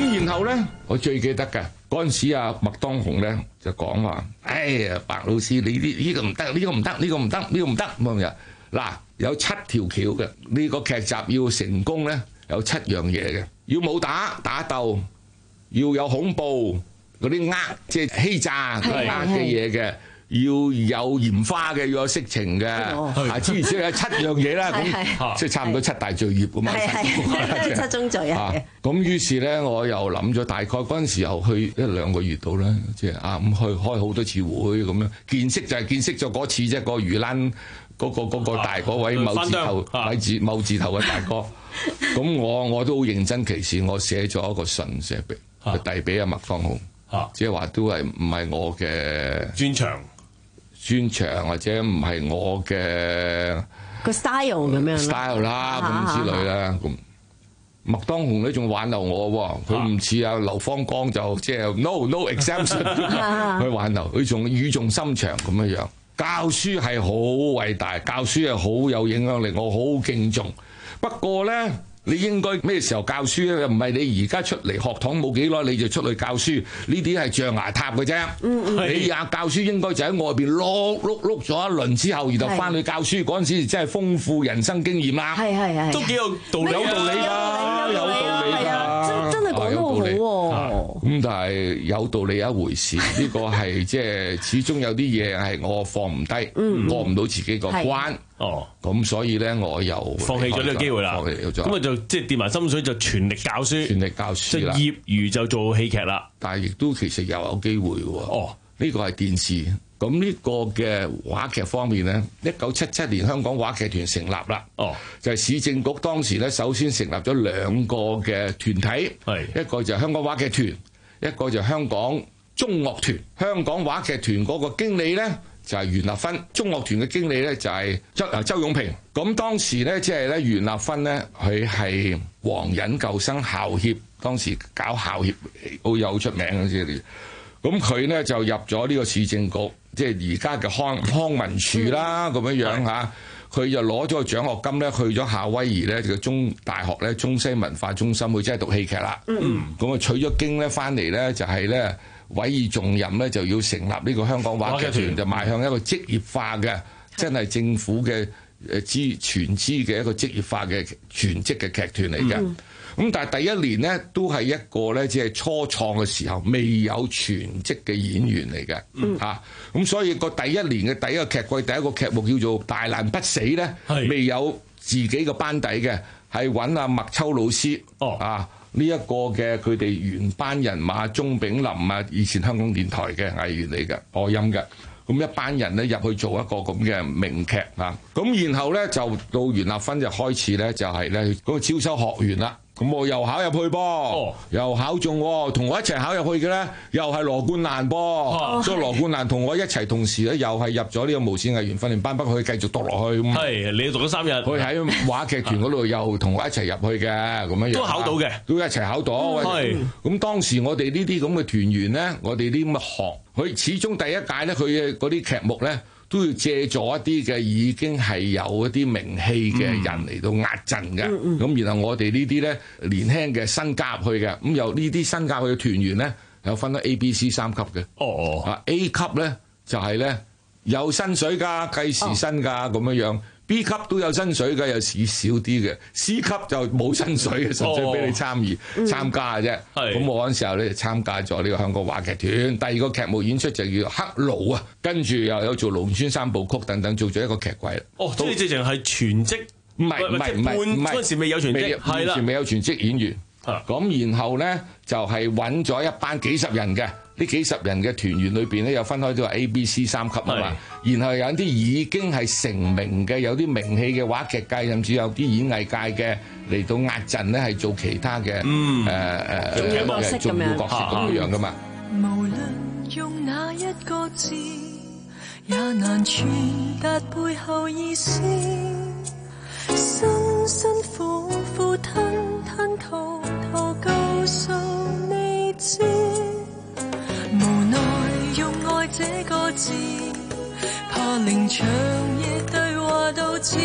我最記得嘅嗰陣時啊，麥當雄咧就講話：哎呀，白老師你呢呢個唔得，呢個唔得，呢個唔得，呢個唔得咁樣。嗱，有七條橋嘅呢個劇集要成功咧，有七樣嘢嘅，要武打打鬥，要有恐怖嗰啲呃，即係欺詐呃嘅嘢嘅。要有鹽花嘅，要有色情嘅，啊，諸如此類有七樣嘢啦，咁即係差唔多七大罪孽咁啊， 七宗罪啊。 咁於是咧，我又諗咗，大概嗰陣時候去一兩個月度啦，即係啊咁去開好多次會咁樣，見識就係見識咗嗰次啫，個魚欄嗰個嗰個大嗰位某字頭、某字某字頭嘅大哥，咁我我都好認真其事，我寫咗一個信寫俾，遞俾阿麥當雄，即係話都係唔係我嘅專長。 專長或者唔係我嘅個 style 咁樣 style 啦，咁之類啦。咁麥當雄咧仲挽留我喎，佢唔似阿劉芳剛就即係 no no exemption 去挽留，佢仲語重心長咁樣樣。教書係好偉大，教書係好有影響力，我好敬重。不過咧，你應該咩時候教書咧？唔係你而家出嚟學堂冇幾耐你就出去教書，呢啲係象牙塔嘅啫。嗯嗯，你啊教書應該就喺外邊碌碌碌咗一輪之後，然後翻去教書嗰陣時，真係豐富人生經驗啦。係係係，都幾有道理，有道理㗎，有道理㗎，真真係講得好好喎。咁但係有道理一回事，呢個係即係始終有啲嘢係我放唔低，過唔到自己個關。哦，咁所以咧，我又放棄咗呢個機會啦。 放棄咗， 咁啊就即係跌埋心水，就全力教書， 全力教書啦。 即係業餘就做戲劇啦， 但係亦都其實又有機會嘅喎。哦，呢個係電視。咁呢個嘅話劇方面咧，一九七七年香港話劇團成立啦。哦，就係市政局當時咧，首先成立咗兩個嘅團體，係一個就係香港話劇團，一個就係香港中樂團。香港話劇團嗰個經理咧，就係袁立芬，中樂團嘅經理咧就係周啊周永平。咁當時咧即係咧袁立芬咧，佢係皇仁舊生校協，當時搞校協好有出名嘅啫。咁佢咧就入咗呢個市政局，即係而家嘅康康文署啦，咁樣樣嚇。佢就攞咗個獎學金咧，去咗夏威夷咧個中大學咧中西文化中心，佢真係讀戲劇啦。嗯，咁啊取咗經咧翻嚟咧就係咧。委以重任咧，就要成立呢個香港話劇團，就邁向一個職業化嘅，真係政府嘅誒資全資嘅一個職業化嘅全職嘅劇團嚟嘅。咁、嗯、但係第一年咧，都係一個咧，即係初創嘅時候，未有全職嘅演員嚟嘅嚇。咁、嗯啊、所以個第一年嘅第一個劇季，第一個劇目叫做《大難不死》咧，未有自己嘅班底嘅，係揾阿麥秋老師哦啊。呢一個嘅佢哋原班人馬，鐘炳林啊，以前香港電台嘅藝員嚟嘅，播音嘅，咁一班人咧入去做一個咁嘅名劇啊，咁然後咧就到袁立芬就開始咧就係咧嗰個招收學員啦。咁我又考入去噃、哦，又考中，同我一齊考入去嘅咧，又係羅冠蘭噃、哦，所以羅冠蘭同我一齊同時咧，又係入咗呢個無線藝員訓練班，不過佢繼續讀落去。 係，你讀咗三日， 佢喺話劇團嗰度又同我一齊入去嘅，咁樣樣都考到嘅， 都一齊考到。係，咁當時我哋呢啲咁嘅團員咧，我哋啲咁嘅學，佢始終第一屆咧，佢嘅嗰啲劇目咧。都要借助一啲嘅已經係有一啲名氣嘅人嚟到壓陣嘅，咁、嗯嗯、然後我哋呢啲咧年輕嘅新加入去嘅，咁由呢啲新加入去嘅團員咧，有分咗 A、B、C 三級嘅。哦哦，啊 A 級咧就係、是、咧有薪水㗎，計時薪㗎咁樣樣。B 級都有薪水嘅，有時少啲嘅。C 級就冇薪水嘅，純粹俾你參與、哦、參加嘅啫。咁、嗯、我嗰陣時候咧就參加咗呢個香港話劇團，第二個劇目演出就叫黑奴啊，跟住又有做《龍村三部曲》等等，做咗一個劇季啦。 哦，即係直情係全職，唔係唔係唔係唔係嗰陣時未有全職，係啦， 嗰陣時未有全職演員。咁然後咧就係揾咗一班幾十人嘅。呢幾十人嘅團員裏邊咧，又分開咗 A、B、C 三級啊嘛。然後有啲已經係成名嘅，有啲名氣嘅話劇界，甚至有啲演藝界嘅嚟到壓陣咧，係做其他嘅誒誒重要角色咁樣，角色咁樣噶嘛。無論用哪一個字，也難傳達背後意思。辛辛苦苦吞吞吐吐告訴你知。無奈用愛這個字，怕令長夜對話到此，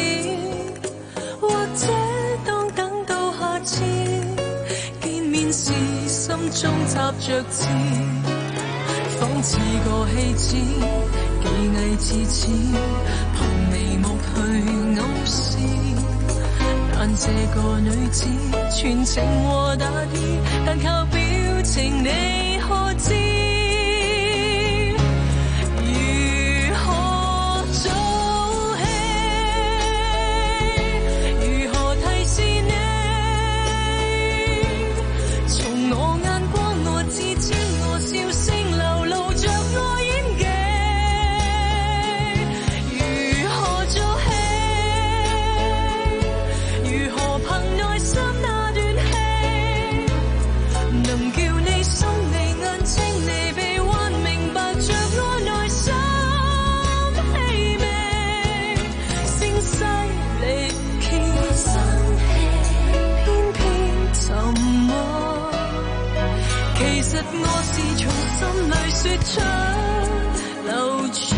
或者當等到下次見面時，心中插着刺，仿似個戲子，技藝自似，憑眉目去暗示。但這個女子全情和打意，但靠表情你可知？如何做戲？如何提示你？從我眼光，我自尊，我笑聲流露着我演技。如何做戲？如何憑內心那段戲，能叫你心你眼睛你臂彎明白着我內心氣味，聲嘶力竭，偏偏沉默。其實我是從心裏說出流傳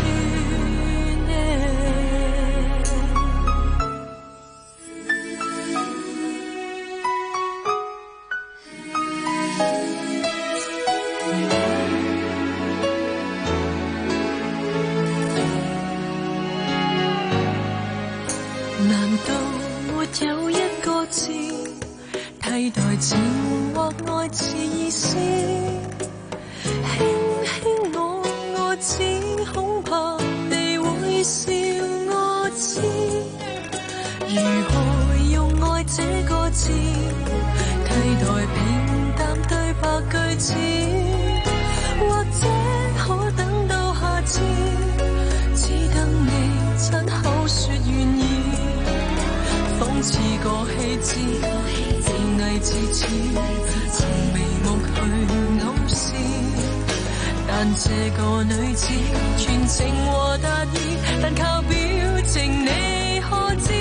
難道沒有一個字替代情或愛字意思？輕輕我我知，恐怕你會笑我知。如何用愛這個字替代平淡對白句子？或者可等到下次，只等你親口說願意。仿似個戲子，技藝自似，憑眉目去暗示。但這個女子全情和達意，但靠表情你可知？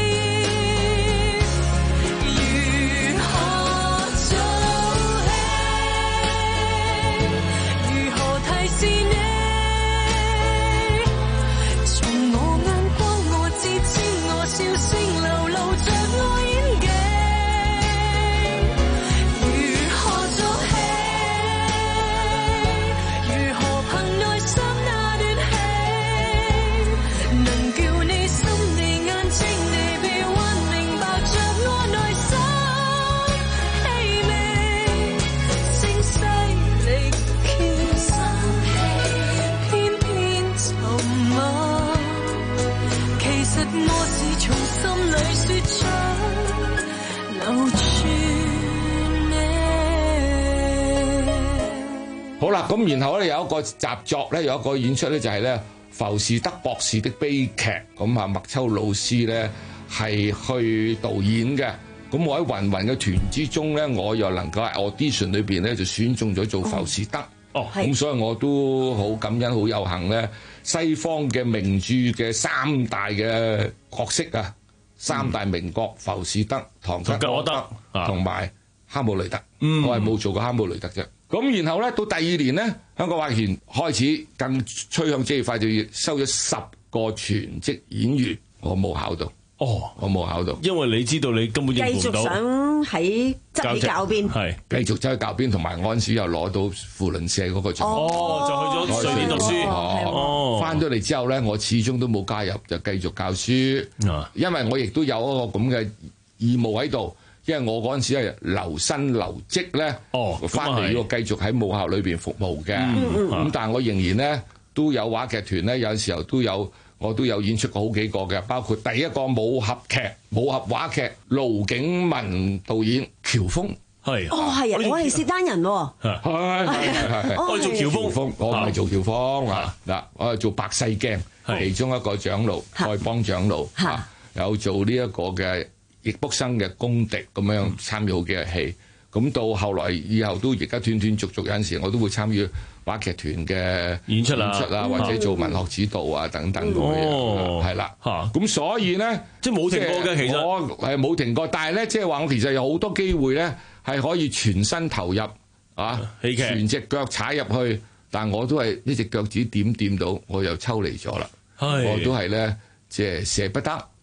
如何做戲？如何提示你？從我眼光，我自尊，我笑聲流露着我演技。如何做戲？如何憑內心那段戲，能叫你心你眼睛你臂彎明白着我內心氣味，聲嘶力竭，偏偏沉默。其實我是從心裏說出流傳你。 好啦，咁然後咧有一個習作咧，有一個演出咧就係咧浮士德博士的悲劇，咁啊麥秋老師咧係去導演嘅。咁我喺芸芸嘅團之中咧，我又能夠喺 audition 裏邊咧就選中咗做浮士德。哦，咁所以我都好感恩，好有幸咧。西方嘅名著嘅三大嘅角色啊，三大名角浮士德、唐吉訶德同埋哈姆雷特。嗯，我係冇做過哈姆雷特啫。咁然後咧到第二年咧，香港話劇團開始更趨向職業化，就要收咗十個全職演員，我冇考到。哦，我冇考到， 因為你知道你根本應付唔到。 繼續想喺執起教鞭， 係繼續執起教鞭，同埋嗰陣時又攞到扶輪社嗰個獎。 哦，就去咗瑞典讀書。 哦，翻咗嚟之後咧，我始終都冇加入，就繼續教書。嗯、因為我亦都有一個咁嘅義務喺度，因為我嗰陣時係留薪留職咧。哦，翻嚟要繼續喺母校裏邊服務嘅。咁、嗯嗯、但係我仍然咧都有話劇團咧，有陣時候都有。我都有演出過好幾個嘅，包括第一個武俠劇、武俠話劇，盧景文導演喬峯，係哦係啊，我係薛丹人喎，係係係， 我係做喬峯， 我唔係做喬峯啊嗱，我係做白世鏡其中一個長老，丐幫長老啊，有做呢一個嘅易卜生嘅公敵咁樣參與好幾個戲，咁到後來以後都而家斷斷續續有陣時我都會參與話劇團嘅演出啦， 演出啊，或者做文學指導啊等等咁樣，係啦。咁所以咧， 即係冇停過嘅，其實我係冇停過，但係咧，即係話我其實有好多機會咧，係可以全身投入啊，戲劇全隻腳踩入去，但我都係呢隻腳趾點掂到，我又抽離咗啦。我都係咧，即係捨不得。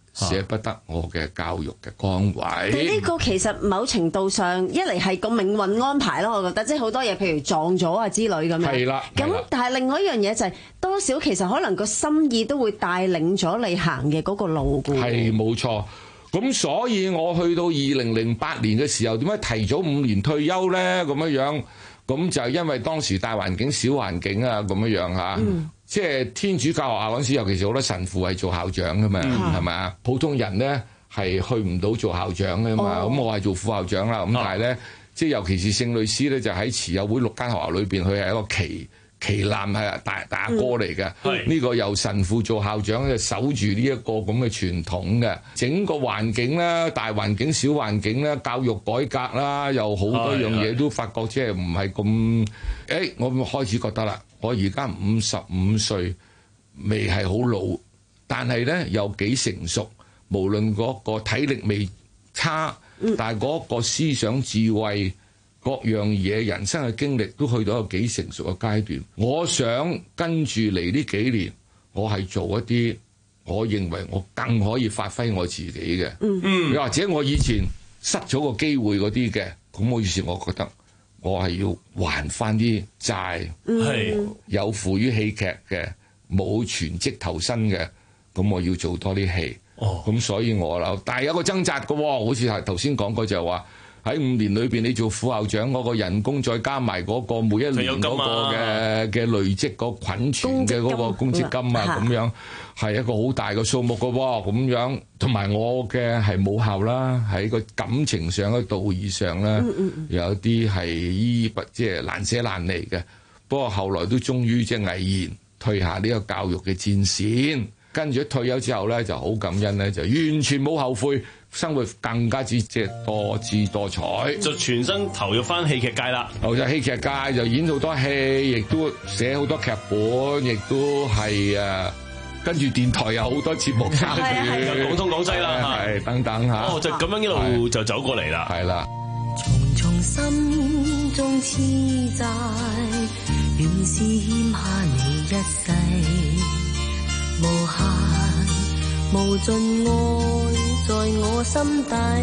捨不得我嘅教育嘅崗位。 呢個其實某程度上，一嚟係個命運安排咯，我覺得即係好多嘢，譬如撞咗啊之類咁樣。 係啦。 咁但係另外一樣嘢就係、是、多少其實可能個心意都會帶領咗你行嘅嗰個路嘅。 係冇錯。咁所以我去到二零零八年嘅時候，點解提早五年退休咧？咁樣樣，咁就係因為當時大環境、小環境啊，咁樣樣嚇。嗯、即係天主教學校嗰陣時，尤其是好多神父係做校長噶嘛，係咪啊？普通人咧係去唔到做校長噶嘛。咁、哦、我係做副校長啦。咁但係咧，即係尤其是聖類斯咧，就喺慈幼會六間學校裏邊，佢係一個旗。旗艦係啊，大大哥嚟嘅，呢、嗯、個由神父做校長就守住呢一個咁嘅傳統嘅。整個環境啦，大環境、小環境啦，教育改革啦，有好多樣嘢都發覺即係唔係咁。誒，我開始覺得啦，我而家五十五歲，未係好老，但係咧又幾成熟。無論嗰個體力未差，但係嗰個思想智慧。各樣嘢人生嘅經歷都去到一個幾成熟嘅階段，我想跟住嚟呢幾年，我係做一啲我認為我更可以發揮我自己嘅，嗯，又或者我以前失咗個機會嗰啲嘅，咁我於是我覺得我係要還翻啲債，係、嗯、有負於戲劇嘅，冇全職投身嘅，咁我要做多啲戲，哦，咁所以我啦，但係有個掙扎嘅喎，好似係頭先講過就係話。喺五年裏邊，你做副校長嗰個人工，再加埋嗰個每一年嗰個嘅嘅累積嗰滾存嘅嗰個公積金啊，咁樣係一個好大嘅數目嘅喎，咁樣同埋我嘅係母校啦，喺個感情上嘅道義上咧，有啲係依依不即係難捨難離嘅。不過後來都終於即係毅然退下呢個教育嘅戰線，跟住退休之後咧就好感恩咧，就完全冇後悔。生活更加之即係多姿多彩， 就全身投入翻戲劇界啦。 投入戲劇界就演好多戲，亦都寫好多劇本，亦都係誒跟住電台有好多節目參與， 有廣東廣西啦， 係等等嚇。 哦，就咁樣一路就走過嚟啦， 係啦。 重重心中痴債，原是欠下你一世，無限無盡愛在我心底，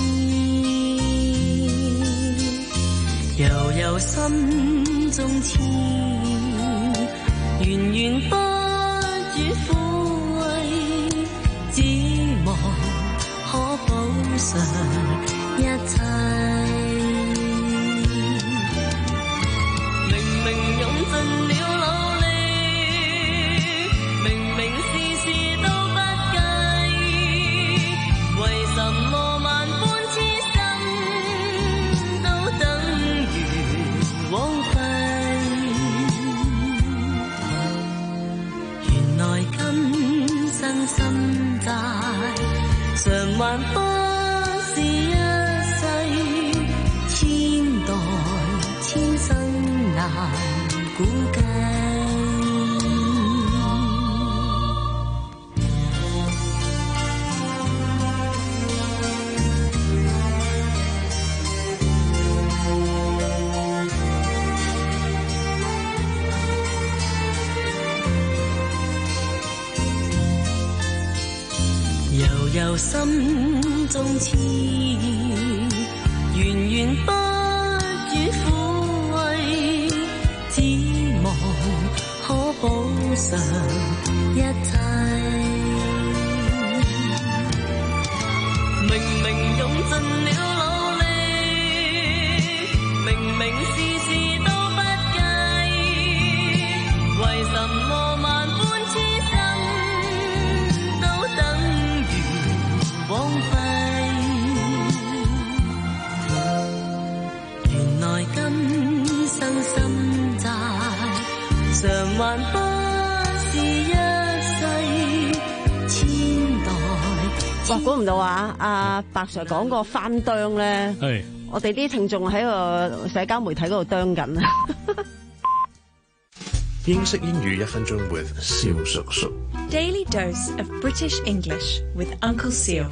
悠悠心中痴，源源不絕撫慰，只望可補償一切。明明用盡了努力，明明事事都不計，為什麼萬般痴心都等於枉費？原來今生心債償還不是一世，千代千生難估計。悠悠心中痴，源源不絕撫慰，只望可補償一切。明明用盡了努力，明明事事都不計，為什麼萬般痴心都等枉費？原來今生心債償還不是一世，千代。 哇！估唔到啊！阿白 Sir 講個翻啄咧，係我哋啲聽眾喺個社交媒體嗰度啄緊啊！ 英式英語一分鐘 with 蕭叔叔。 Daily dose of British English with Uncle Seal.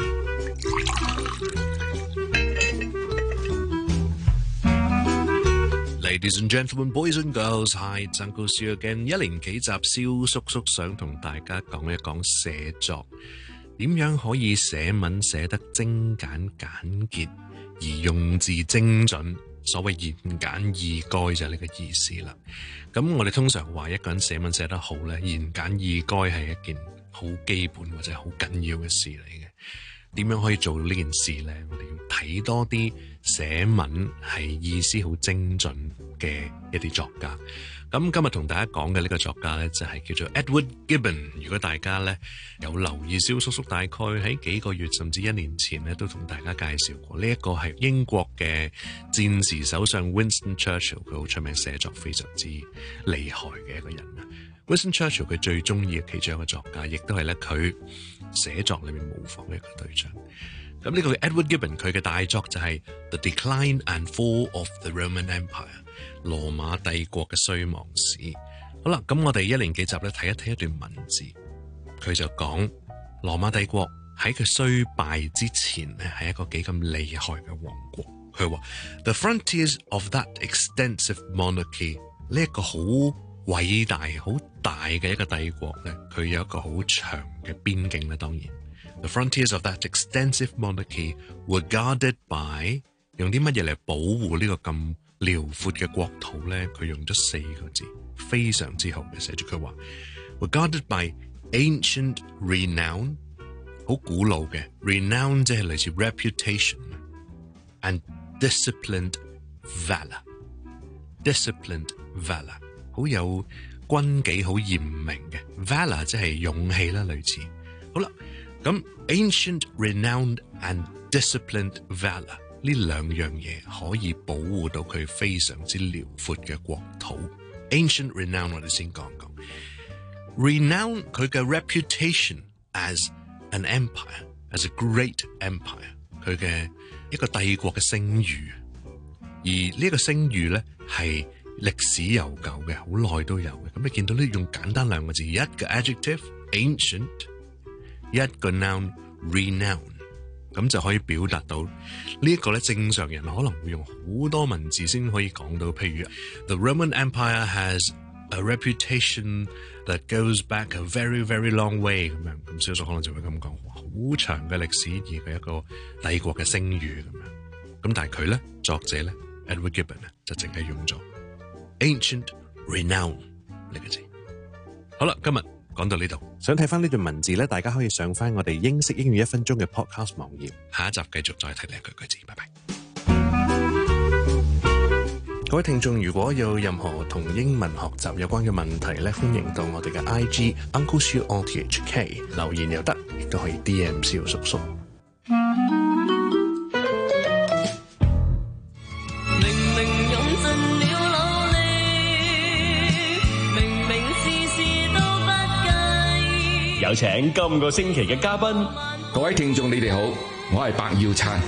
Ladies and gentlemen, boys and girls, hi, it's Uncle Seal again. 一連幾集蕭叔叔想同大家講一講寫作。 點樣可以寫文寫得精簡簡潔，而用字精準？所謂言簡意賅就係呢個意思啦。咁我哋通常話一個人寫文寫得好咧，言簡意賅係一件好基本或者好緊要嘅事嚟嘅。點樣可以做到呢件事咧？我哋要睇多啲寫文係意思好精準嘅一啲作家。咁今日同大家講嘅呢個作家咧，就係叫做 Edward Gibbon。如果大家咧有留意，蕭叔叔大概喺幾個月甚至一年前咧，都同大家介紹過呢一個係英國嘅戰時首相 Winston Churchill。佢好出名，寫作非常之厲害嘅一個人啊。Winston Churchill 佢最中意嘅其中一個作家，亦都係咧佢寫作裏面模仿嘅一個對象。咁呢個 Edward Gibbon 佢嘅大作就係 The Decline and Fall of the Roman Empire。羅馬帝國嘅衰亡史。好啦，咁我哋一連幾集咧睇一睇一段文字，佢就講羅馬帝國喺佢衰敗之前咧係一個幾咁厲害嘅王國。佢話 The frontiers of that extensive monarchy， 呢一個好偉大好大嘅一個帝國咧，佢有一個好長嘅邊境咧。當然 The frontiers of that extensive monarchy were guarded by， 用啲乜嘢嚟保護呢個咁遼闊嘅國土咧？佢用咗四個字，非常之好嘅，寫住佢話 were guarded by ancient renown， 好古老嘅 renown 即係嚟自 reputation and disciplined valor， disciplined valor 好有軍紀好嚴明嘅 valor 即係勇氣啦，類似。好啦，咁 ancient renown and disciplined valor呢兩樣嘢可以保護到佢非常之遼闊嘅國土。Ancient renown 我哋先講講 renown 佢嘅 reputation as an empire as a great empire， 佢嘅一個帝國嘅聲譽，而呢個聲譽咧係歷史悠久嘅，好耐都有嘅。咁你見到呢，用簡單兩個字，一個 adjective ancient， 一個 noun renown，咁就可以表達到呢一個咧，正常人可能會用好多文字先可以講到，譬如 The Roman Empire has a reputation that goes back a very very long way 咁樣，咁少數可能就會咁講，好長嘅歷史而佢一個帝國嘅聲譽咁樣。咁但係佢咧，作者咧 Edward Gibbon 咧就淨係用咗 ancient renown 呢個字。好啦，今日講到呢度，想睇翻呢段文字咧，大家可以上翻我哋英式英語一分鐘嘅 podcast 網頁，下一集繼續再睇呢一句句子，拜拜。各位聽眾，如果有任何同英文學習有關嘅問題咧，歡迎到我哋嘅 I G Uncle Siu O T H K 留言又得，亦都可以 D M 蕭叔叔。 有請今個星期嘅嘉賓， 各位聽眾你哋好，我係白耀燦。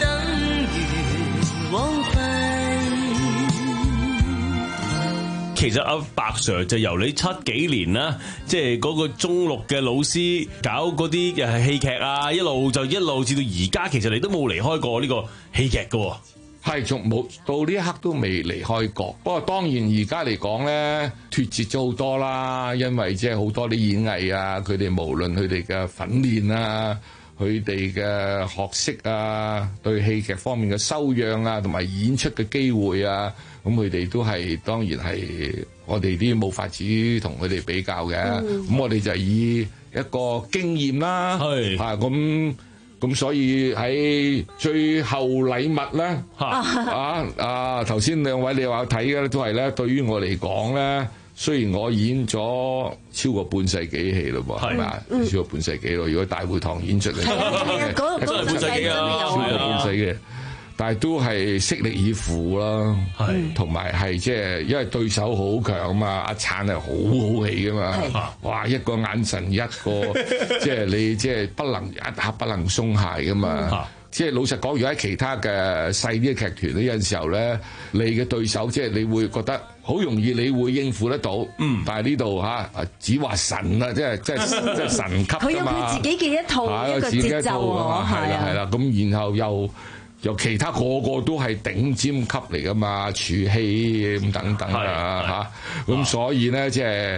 其實阿白 Sir 就由你七幾年啦，即係嗰個中六嘅老師搞嗰啲誒戲劇啊，一路就一路至到而家，其實你都冇離開過呢個戲劇㗎。 係，仲冇到呢一刻都未離開過。不過當然而家嚟講咧，脫節咗好多啦，因為即係好多啲演藝啊，佢哋無論佢哋嘅訓練啊，佢哋嘅學識啊，對戲劇方面嘅修養啊，同埋演出嘅機會啊，咁佢哋都係當然係我哋啲冇法子同佢哋比較嘅。咁、嗯、我哋就以一個經驗啦，係啊咁。咁所以喺最後禮物咧，啊啊頭先兩位你話睇嘅都係咧，對於我嚟講咧，雖然我演咗超過半世紀戲咯噃，係咪啊？超過半世紀咯，如果大會堂演出嚟，係啊係啊，嗰個半世紀啊，超過半世紀。但係都係悉力以赴啦，係同埋係即係因為對手好強啊嘛，阿燦係好好戲噶嘛，哇一個眼神一個即係你即係不能一刻不能鬆懈噶嘛，即係老實講，如果喺其他嘅細啲嘅劇團呢，有陣時候咧，你嘅對手即係你會覺得好容易你會應付得到，嗯，但係呢度嚇只話神啊，即係即係即係神級㗎嘛，佢有佢自己嘅一套一個節奏啊，係啦係啦，咁然後又。由其他個個都係頂尖級嚟噶嘛，廚戲咁等等啊嚇，咁所以咧即係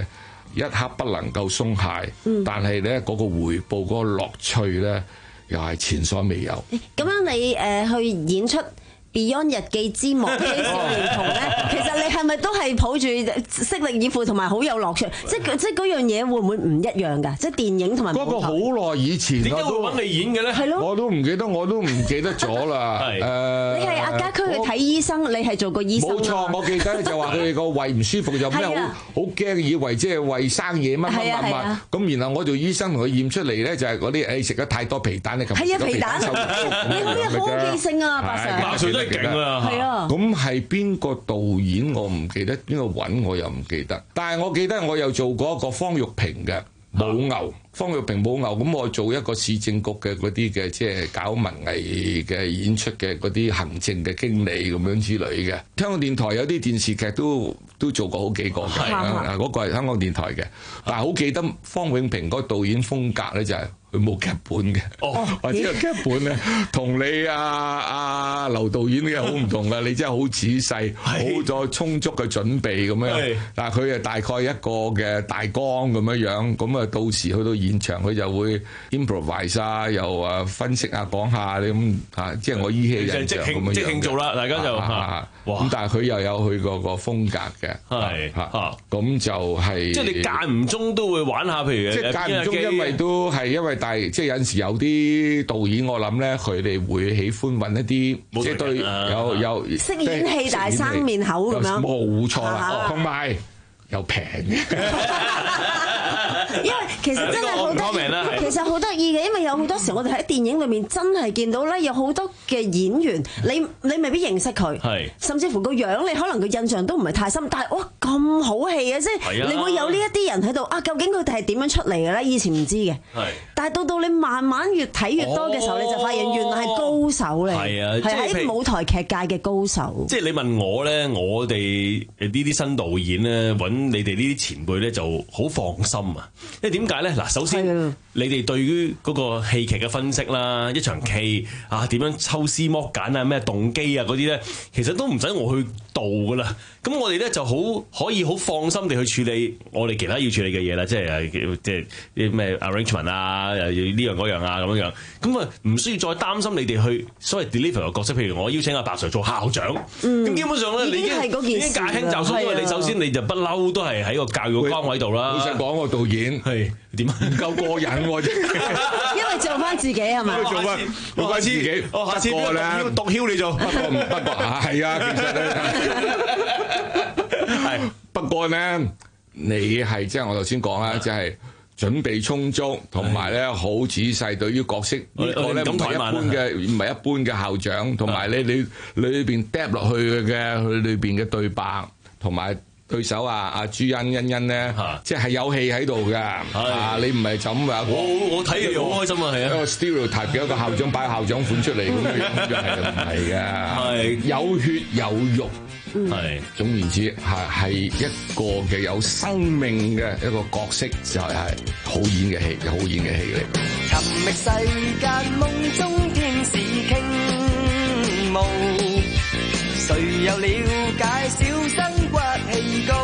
一刻不能夠鬆懈，嗯、但係咧嗰個回報嗰、嗰個樂趣咧，又係前所未有。 咁樣你誒、呃、去演出 Beyond 日記之莫欺少年童咧，其實你係咪都係抱住悉力以赴同埋好有樂趣？即係即係嗰樣嘢會唔會唔一樣㗎？即係電影同埋嗰個好耐以前， 點解會揾你演嘅咧？ 係咯， 我都唔記得，我都唔記得咗啦。係誒， 你係阿家駒去睇醫生，你係做過醫生。 冇錯，我記得就話佢哋個胃唔舒服，就咩好好驚，以為即係胃生嘢乜乜乜乜。咁然後我做醫生同佢驗出嚟咧，就係嗰啲誒食得太多皮蛋咧， 係啊皮蛋，你好有好記性啊，白 Sir。 白 Sir 都係勁啊！ 咁係邊個導演我唔記得，邊個揾我又唔記得。但係我記得我又做過一個方玉萍嘅母牛，方玉萍母牛。咁我做一個市政局嘅嗰啲嘅即係搞文藝嘅演出嘅嗰啲行政嘅經理咁樣之類嘅。香港電台有啲電視劇都都做過好幾個嘅，嗰、嗰個係香港電台嘅。但係好記得方永平嗰個導演風格咧就係、是。佢冇劇本嘅，哦、或者個劇本咧，同你啊啊劉導演嘅好唔同嘅，你真係好仔細，好咗充足嘅準備咁樣。但係佢係大概一個嘅大綱咁樣樣，咁啊到時去到現場，佢就會 improvise 啊，又啊分析啊，講下你咁啊，即係我依稀印象咁樣。 即興做啦，大家就嚇。咁但係佢又有佢個個風格嘅， 係嚇。 咁就係。 即係你間唔中都會玩下，譬如即係間唔中，因為都係因為。但係即係有陣時有啲導演，我諗咧佢哋會喜歡揾一啲即係對有有識演戲但係生面口咁樣， 冇錯啦，同埋又平嘅。 因為其實真係好得意，其實好得意嘅，因為有好多時我哋喺電影裏面真係見到咧，有好多嘅演員，你你未必認識佢，甚至乎個樣你可能個印象都唔係太深，但係哇咁好戲嘅，即係你會有呢一啲人喺度啊，究竟佢哋係點樣出嚟嘅咧？以前唔知嘅，但係到到你慢慢越睇越多嘅時候，你就發現原來係高手嚟，係啊，係喺舞台劇界嘅高手。 即係你問我咧，我哋呢啲新導演咧揾你哋呢啲前輩咧就好放心啊！因為點解咧？嗱，首先你哋對於嗰個戲劇嘅分析啦，一場戲啊點樣抽絲剝繭啊，咩動機啊嗰啲咧，其實都唔使我去導噶啦。咁我哋咧就好可以好放心地去處理我哋其他要處理嘅嘢啦，即係即係啲咩 arrangement 啊，又要呢樣嗰樣啊咁樣樣。咁啊唔需要再擔心你哋去所謂 deliver 嘅角色。譬如我邀請阿白 Sir 做校長，咁、嗯、基本上咧你已經已經駕輕就熟，因為你首先你就不嬲都係喺個教育嘅崗位度啦。 老實講，個導演係點啊？唔夠過癮喎！ 因為做翻自己係咪？ 做翻做翻自己。 哦，下次邊個咧？毒梟你做？不過唔不過係啊，其實咧係不過咧，你係即係我頭先講啦，即係準備充足，同埋咧好仔細對於角色呢個咧唔係一般嘅，唔係一般嘅校長，同埋你你裏邊 drop 落去嘅佢裏邊嘅對白，同埋。對手啊，阿朱茵欣欣咧，即係有戲喺度㗎。啊，你唔係就咁話。 我我睇你好開心啊，係啊。一個 stereotype 嘅一個校長擺校長款出嚟咁樣，就係唔係㗎？係有血有肉，係總言之係係一個嘅有生命嘅一個角色，就係係好演嘅戲，好演嘅戲嚟。尋覓世間夢中天使傾慕，誰又了解小生骨氣高？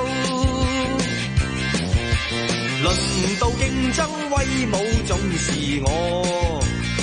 輪到競爭威武總是我，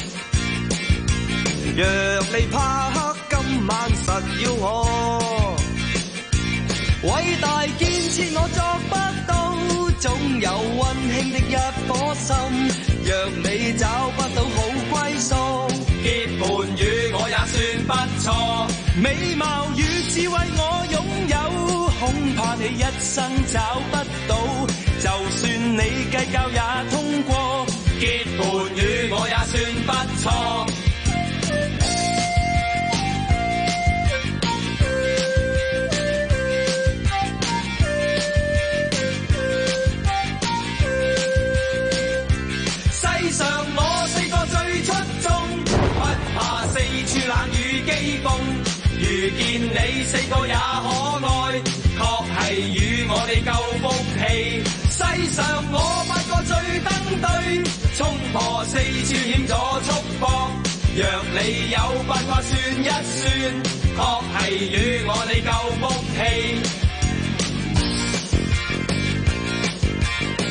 若你怕黑今晚實要我，偉大建設我作不到，總有溫馨的一顆心，若你找不到好歸宿，結伴與我也算不錯，美貌與智慧我擁有，恐怕你一生找不到，就算你計較也通過，結伴與我也算不錯。世上我四個最出眾，不怕四處冷雨譏諷，遇見你四個也可愛，確係與我哋夠福氣。世上我八個最登對，衝破四處險阻束縛，若你有八卦算一算，確係與我哋夠福氣。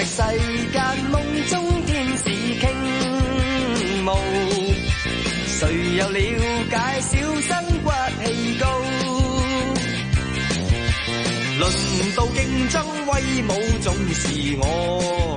覓世間夢中天使傾慕，誰又了解小生骨氣高？輪到競爭威武總是我，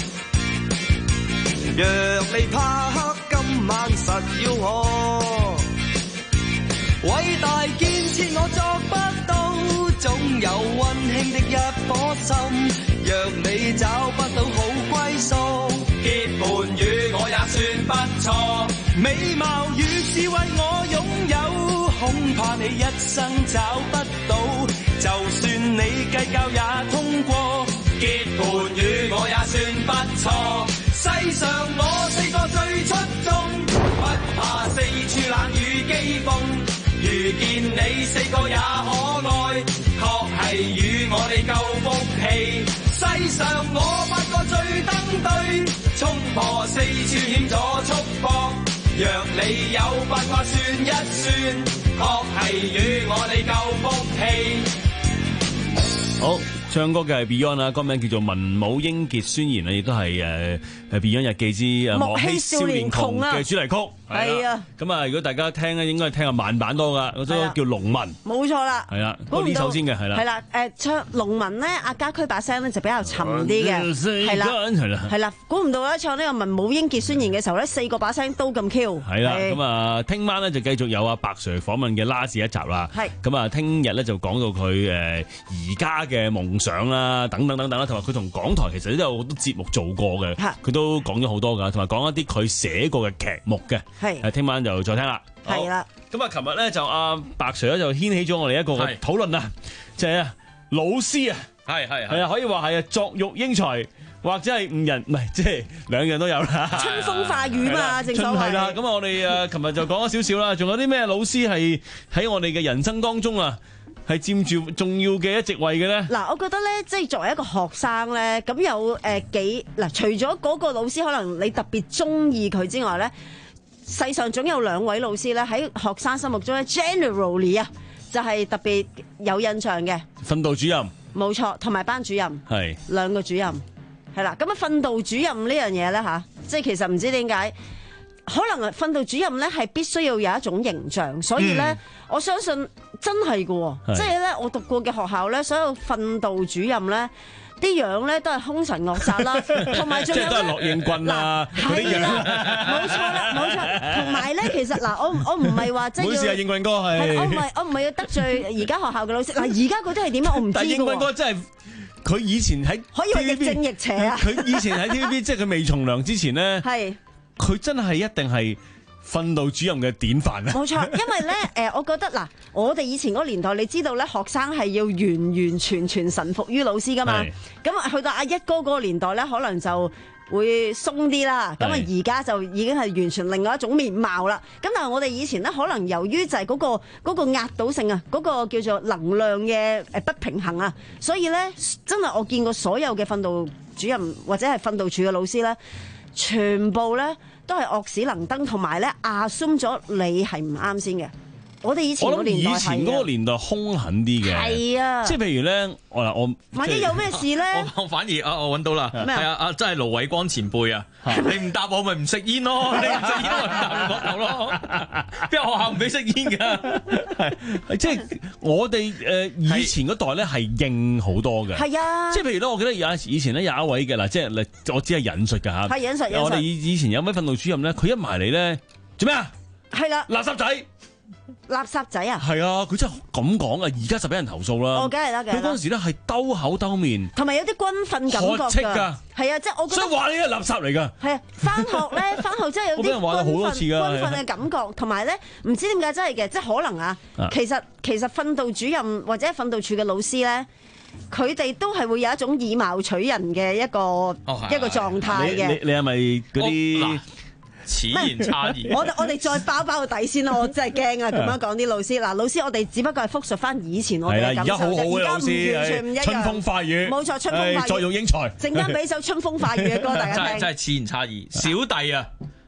若你怕黑今晚實要我，偉大建設我作不到，總有溫馨的一顆心，若你找不到好歸宿，結伴與我也算不錯，美貌與智慧我擁有，恐怕你一生找不到，就算你計較也通過，結伴與我也算不錯，世上我四個最出眾，不怕四處冷雨譏諷，遇見你四個也可愛，確係與我哋夠福氣，世上我八個最登對，衝破四處險阻束縛，若你有八卦算一算，確係與我哋夠福氣。 好，唱歌嘅係 Beyond 啦，歌名叫做《文武英傑宣言》啊，亦都係誒誒 Beyond 日記之《莫欺少年窮》嘅主題曲。係啊，咁啊，如果大家聽咧，應該係聽下慢版多噶，嗰首叫《農民》。冇錯啦，係啦，嗰呢首先嘅係啦。係啦，誒唱《農民》咧，阿家駒把聲咧就比較沉啲嘅，係啦，係啦，係啦，估唔到咧唱呢個《文武英傑宣言》嘅時候咧，四個把聲都咁 Q。係啦，咁啊，聽晚咧就繼續有阿白 Sir 訪問嘅 last 一集啦。係，咁啊，聽日咧就講到佢誒而家嘅夢想啦，等等等等啦，同埋佢同港台其實都有好多節目做過嘅，佢都講咗好多噶，同埋講一啲佢寫過嘅劇目嘅。係，誒，聽晚就再聽啦。係啦，咁啊，琴日咧就阿白 Sir 咧就掀起咗我哋一個討論啊，就係啊老師啊，係係係啊，可以話係啊作育英才，或者係誤人，唔係即係兩樣都有啦。春風化雨嘛，正所謂。係啦，咁啊，我哋誒琴日就講咗少少啦，仲有啲咩老師係喺我哋嘅人生當中啊，係佔住重要嘅一席位嘅咧？嗱，我覺得咧，即係作為一個學生咧，咁有誒幾嗱，除咗嗰個老師可能你特別中意佢之外咧。世上總有兩位老師咧，喺學生心目中咧 generally 啊，就係特別有印象嘅。訓導主任，冇錯，同埋班主任，係兩個主任，係啦。咁啊，訓導主任呢樣嘢咧嚇，即係其實唔知點解，可能訓導主任咧係必須要有一種形象，所以咧、嗯、我相信真係嘅，即係咧我讀過嘅學校咧，所有訓導主任咧。啲樣咧都係兇神惡煞啦，同埋仲有即係都係駱應鈞啊嗰啲樣，冇錯啦，冇錯。同埋咧，其實嗱，我我唔係話即係，唔好意思啊，應鈞哥係，我唔係我唔係要得罪而家學校嘅老師。嗱，而家嗰啲係點啊？我唔知㗎喎。但應鈞哥真係，佢以前喺可以話亦正亦邪啊！佢以前喺 T V B， 即係佢未從良之前咧，係佢真係一定係訓導主任嘅典範啊！冇錯，因為咧，誒、呃，我覺得嗱，我哋以前嗰個年代，你知道咧，學生係要完完全全臣服於老師噶嘛。咁啊，去到阿一哥嗰個年代咧，可能就會鬆啲啦。咁啊，而家就已經係完全另外一種面貌啦。咁但係我哋以前咧，可能由於就係嗰、嗰個嗰個壓倒性啊，嗰、嗰個叫做能量嘅誒不平衡啊，所以咧，真係我見過所有嘅訓導主任或者係訓導處嘅老師咧，全部咧。都係惡死能登，同埋咧 assume 咗你係唔啱先嘅。我哋以前嗰個年代係，我諗以前嗰個年代兇狠啲嘅，係啊，即係譬如咧，我嗱我，萬一有咩事咧，我反而啊，我揾到啦，係啊啊，真係盧偉光前輩啊，你唔答我咪唔食煙咯，你唔食煙我唔答我頭咯，邊有學校唔俾食煙㗎？係即係我哋誒以前嗰代咧係硬好多嘅，係啊，即係譬如咧，我記得有以前咧有一位嘅嗱，即係我只係引述㗎嚇，係引述引述。我哋以以前有位訓導主任咧，佢一埋嚟咧做咩啊？係啦，垃圾仔。垃圾仔啊！係啊，佢真係咁講啊！而家就俾人投訴啦。哦，梗係啦，佢嗰陣時咧係兜口兜面，同埋有啲軍訓感覺㗎。係啊，即係我覺得。所以話你係垃圾嚟㗎。係啊，翻學咧，翻學真係有啲軍訓好多次軍訓嘅感覺，同埋咧唔知點解真係嘅，即係可能啊。其實其實訓導主任或者訓導處嘅老師咧，佢哋都係會有一種以貌取人嘅一個、哦、一個狀態嘅。你你係咪嗰啲？此言差矣。我我哋再包包個底先啦，我真係驚啊！咁樣講啲老師，嗱，老師我哋只不過係復述翻以前我哋嘅感受啫，而家唔完全唔一樣。春風化雨，冇錯，春風化雨。作育英才，陣間俾首春風化雨嘅歌大家聽。真係真係此言差矣。小弟啊，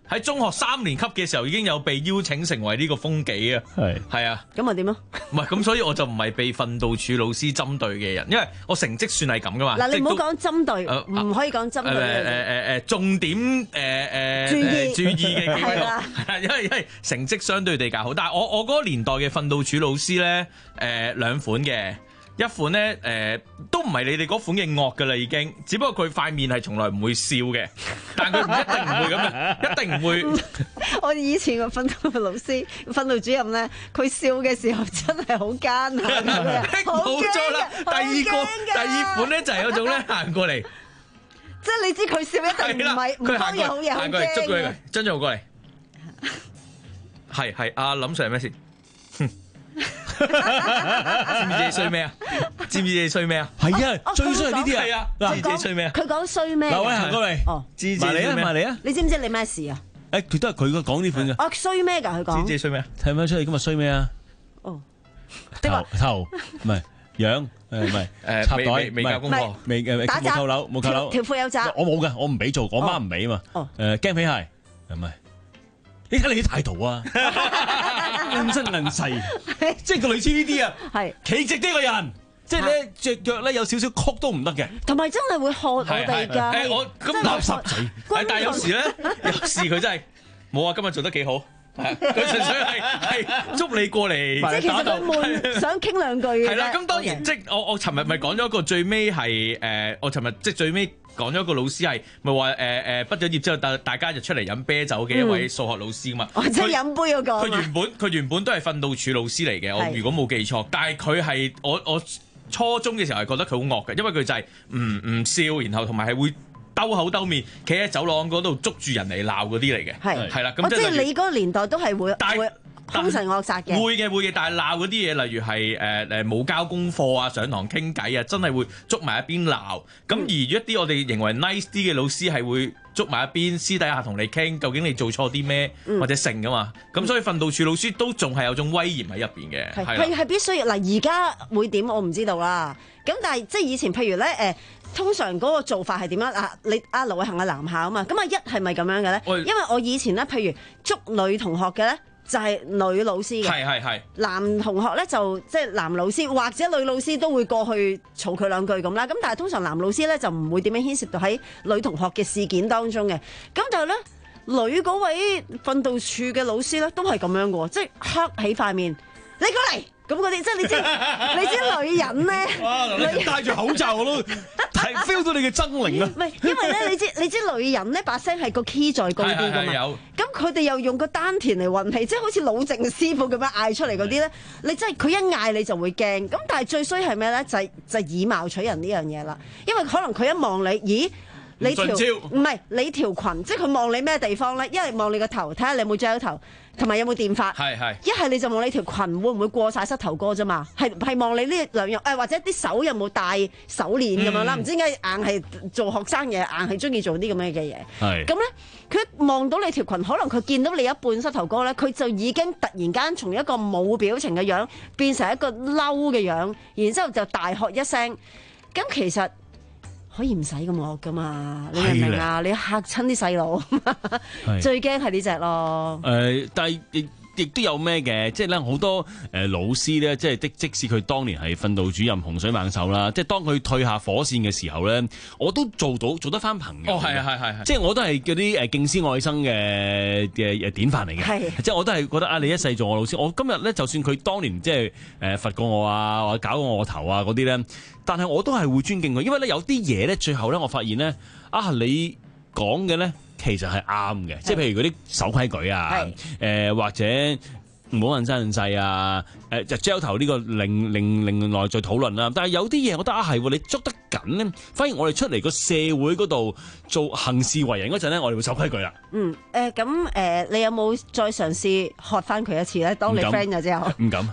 喺中學三年級嘅時候已經有被邀請成為呢個風紀啊，係係啊， 咁啊點啊？ 唔係咁，所以我就唔係被訓導處老師針對嘅人，因為我成績算係咁噶嘛。 嗱，你唔好講針對，唔可以講針對。誒誒誒誒，重點誒誒注意注意嘅係啦，係啦，因為因為成績相對地較好，但係我我嗰個年代嘅訓導處老師咧，誒兩款嘅。一款咧，誒、呃、都唔係你哋嗰款嘅惡㗎啦，已經。只不過佢塊面係從來唔會笑嘅，但係佢唔一定唔會咁嘅，一定唔會。 我以前個訓導老師、訓導主任咧，佢笑嘅時候真係好奸啊！ 冇錯啦，第二個第二款咧就係有種咧行過嚟， 即係你知佢笑一定唔係唔講嘢好嘢， 行過嚟捉佢，真係過嚟。係係，阿林 Sir 係咩事？知唔知自己衰咩啊？知唔知自己衰咩啊？ 係啊，最衰係呢啲啊！ 嗱，知自己衰咩啊？ 佢講衰咩？ 嗱，喂，行過嚟， 哦， 知自己衰咩？ 埋嚟啊！ 你知唔知你咩事啊？ 誒，佢都係佢講呢款嘅。 哦，衰咩㗎？佢講。 知自己衰咩啊？ 睇唔睇出嚟今日衰咩啊？ 哦， 頭頭唔係樣，誒唔係誒插袋， 未交功課， 未誒冇扣樓，冇扣樓， 條褲有紮。 我冇嘅，我唔俾做，我媽唔俾啊嘛。哦，誒驚皮鞋，係咪？你睇你啲態度啊，硬身硬細，即係個類似呢啲啊，係企直啲個人，即係咧隻腳咧有少少曲都唔得嘅， 同埋真係會喝我哋㗎。 誒我咁垃圾仔，但係有時咧，有時佢真係冇啊，今日做得幾好。佢純粹係係捉你過嚟， 即係其實佢悶想傾兩句嘅。 係啦，咁當然即係我我尋日咪講咗一個最尾係誒，我尋日即係最尾講咗一個老師係咪話誒誒畢咗業之後大大家就出嚟飲啤酒嘅一位數學老師㗎嘛？ 哦，即係飲杯嗰個。 佢原本佢原本都係訓導處老師嚟嘅，我如果冇記錯，但係佢係我我初中嘅時候係覺得佢好惡嘅，因為佢就係唔唔笑，然後同埋係會兜口兜面，企喺走廊嗰度捉住人嚟鬧嗰啲嚟嘅，係係啦。咁即係你嗰個年代都係會會兇神惡煞嘅， 會嘅會嘅。但係鬧嗰啲嘢，例如係誒誒冇交功課啊、上堂傾偈啊，真係會捉埋一邊鬧。咁、嗯、而一啲我哋認為 nice 啲嘅老師係會捉埋一邊，私底下同你傾，究竟你做錯啲咩或者成噶嘛？咁、嗯、所以訓導處老師都仲係有種威嚴喺入邊嘅，係係係必須要嗱。而家會點我唔知道啦。咁但係即係以前，譬如咧誒。呃通常嗰個做法係點樣啊？你阿盧偉恒係男校啊嘛，咁阿一係咪咁樣嘅咧？因為我以前咧，譬如捉女同學嘅咧，就係女老師嘅。 係係係。男同學咧就即係男老師，或者女老師都會過去嘈佢兩句咁啦。咁但係通常男老師咧就唔會點樣牽涉到喺女同學嘅事件當中嘅。咁但係咧，女嗰位訓導處嘅老師咧都係咁樣嘅喎，即係黑起塊面，你過嚟。咁嗰啲即係你知，你知女人咧， 哇！你戴住口罩我都睇 feel 到你嘅猙獰啊！ 唔係，因為咧，你知你知女人咧把聲係個 key 再高啲噶嘛。咁佢哋又用個丹田嚟運氣，即係好似老靜師傅咁樣嗌出嚟嗰啲咧，你真係佢一嗌你就會驚。咁但係最衰係咩咧？就係就係以貌取人呢樣嘢啦。因為可能佢一望你，咦？你條唔係你條裙，即係佢望你咩地方咧？一係望你個頭，睇下你有冇遮頭。同埋有冇電髮？係係。一係你就望你條裙會唔會過晒膝頭哥啫嘛？係係望你呢兩樣，誒或者啲手有冇戴手鏈咁樣啦？唔、嗯、知點解硬係做學生嘢，硬係中意做啲咁樣嘅嘢。係。咁咧，佢望到你條裙，可能佢見到你一半膝頭哥咧，佢就已經突然間從一個冇表情嘅樣變成一個嬲嘅樣，然之後就大喝一聲。咁其實可以唔使咁惡噶嘛？你明唔明啊？你嚇親啲細路，最驚係呢隻咯。 誒、呃，但係亦亦都有咩嘅？即係咧好多誒、呃、老師咧，即係即即使佢當年係訓導主任洪水猛獸啦，即係當佢退下火線嘅時候咧，我都做到做得翻朋友。哦，係啊，係係係，即係我都係嗰啲誒敬師愛生嘅嘅典範嚟嘅。係，即係我都係覺得啊，你一世做我老師，我今日咧就算佢當年即係誒罰過我啊，或者搞過我頭啊嗰啲咧。但係我都係會尊敬佢，因為咧有啲嘢咧，最後咧我發現咧，啊你講嘅咧其實係啱嘅，即係譬如嗰啲守規矩啊，誒、呃、或者唔好問生問世啊，誒就 gel 頭呢個另另另外再討論啦。但係有啲嘢我覺得啊係，你捉得緊咧，反而我哋出嚟個社會嗰度做行事為人嗰陣咧，我哋會守規矩啦。嗯， 誒咁誒，你有冇再嘗試學翻佢一次咧？當你 friend 咗之後， 唔敢。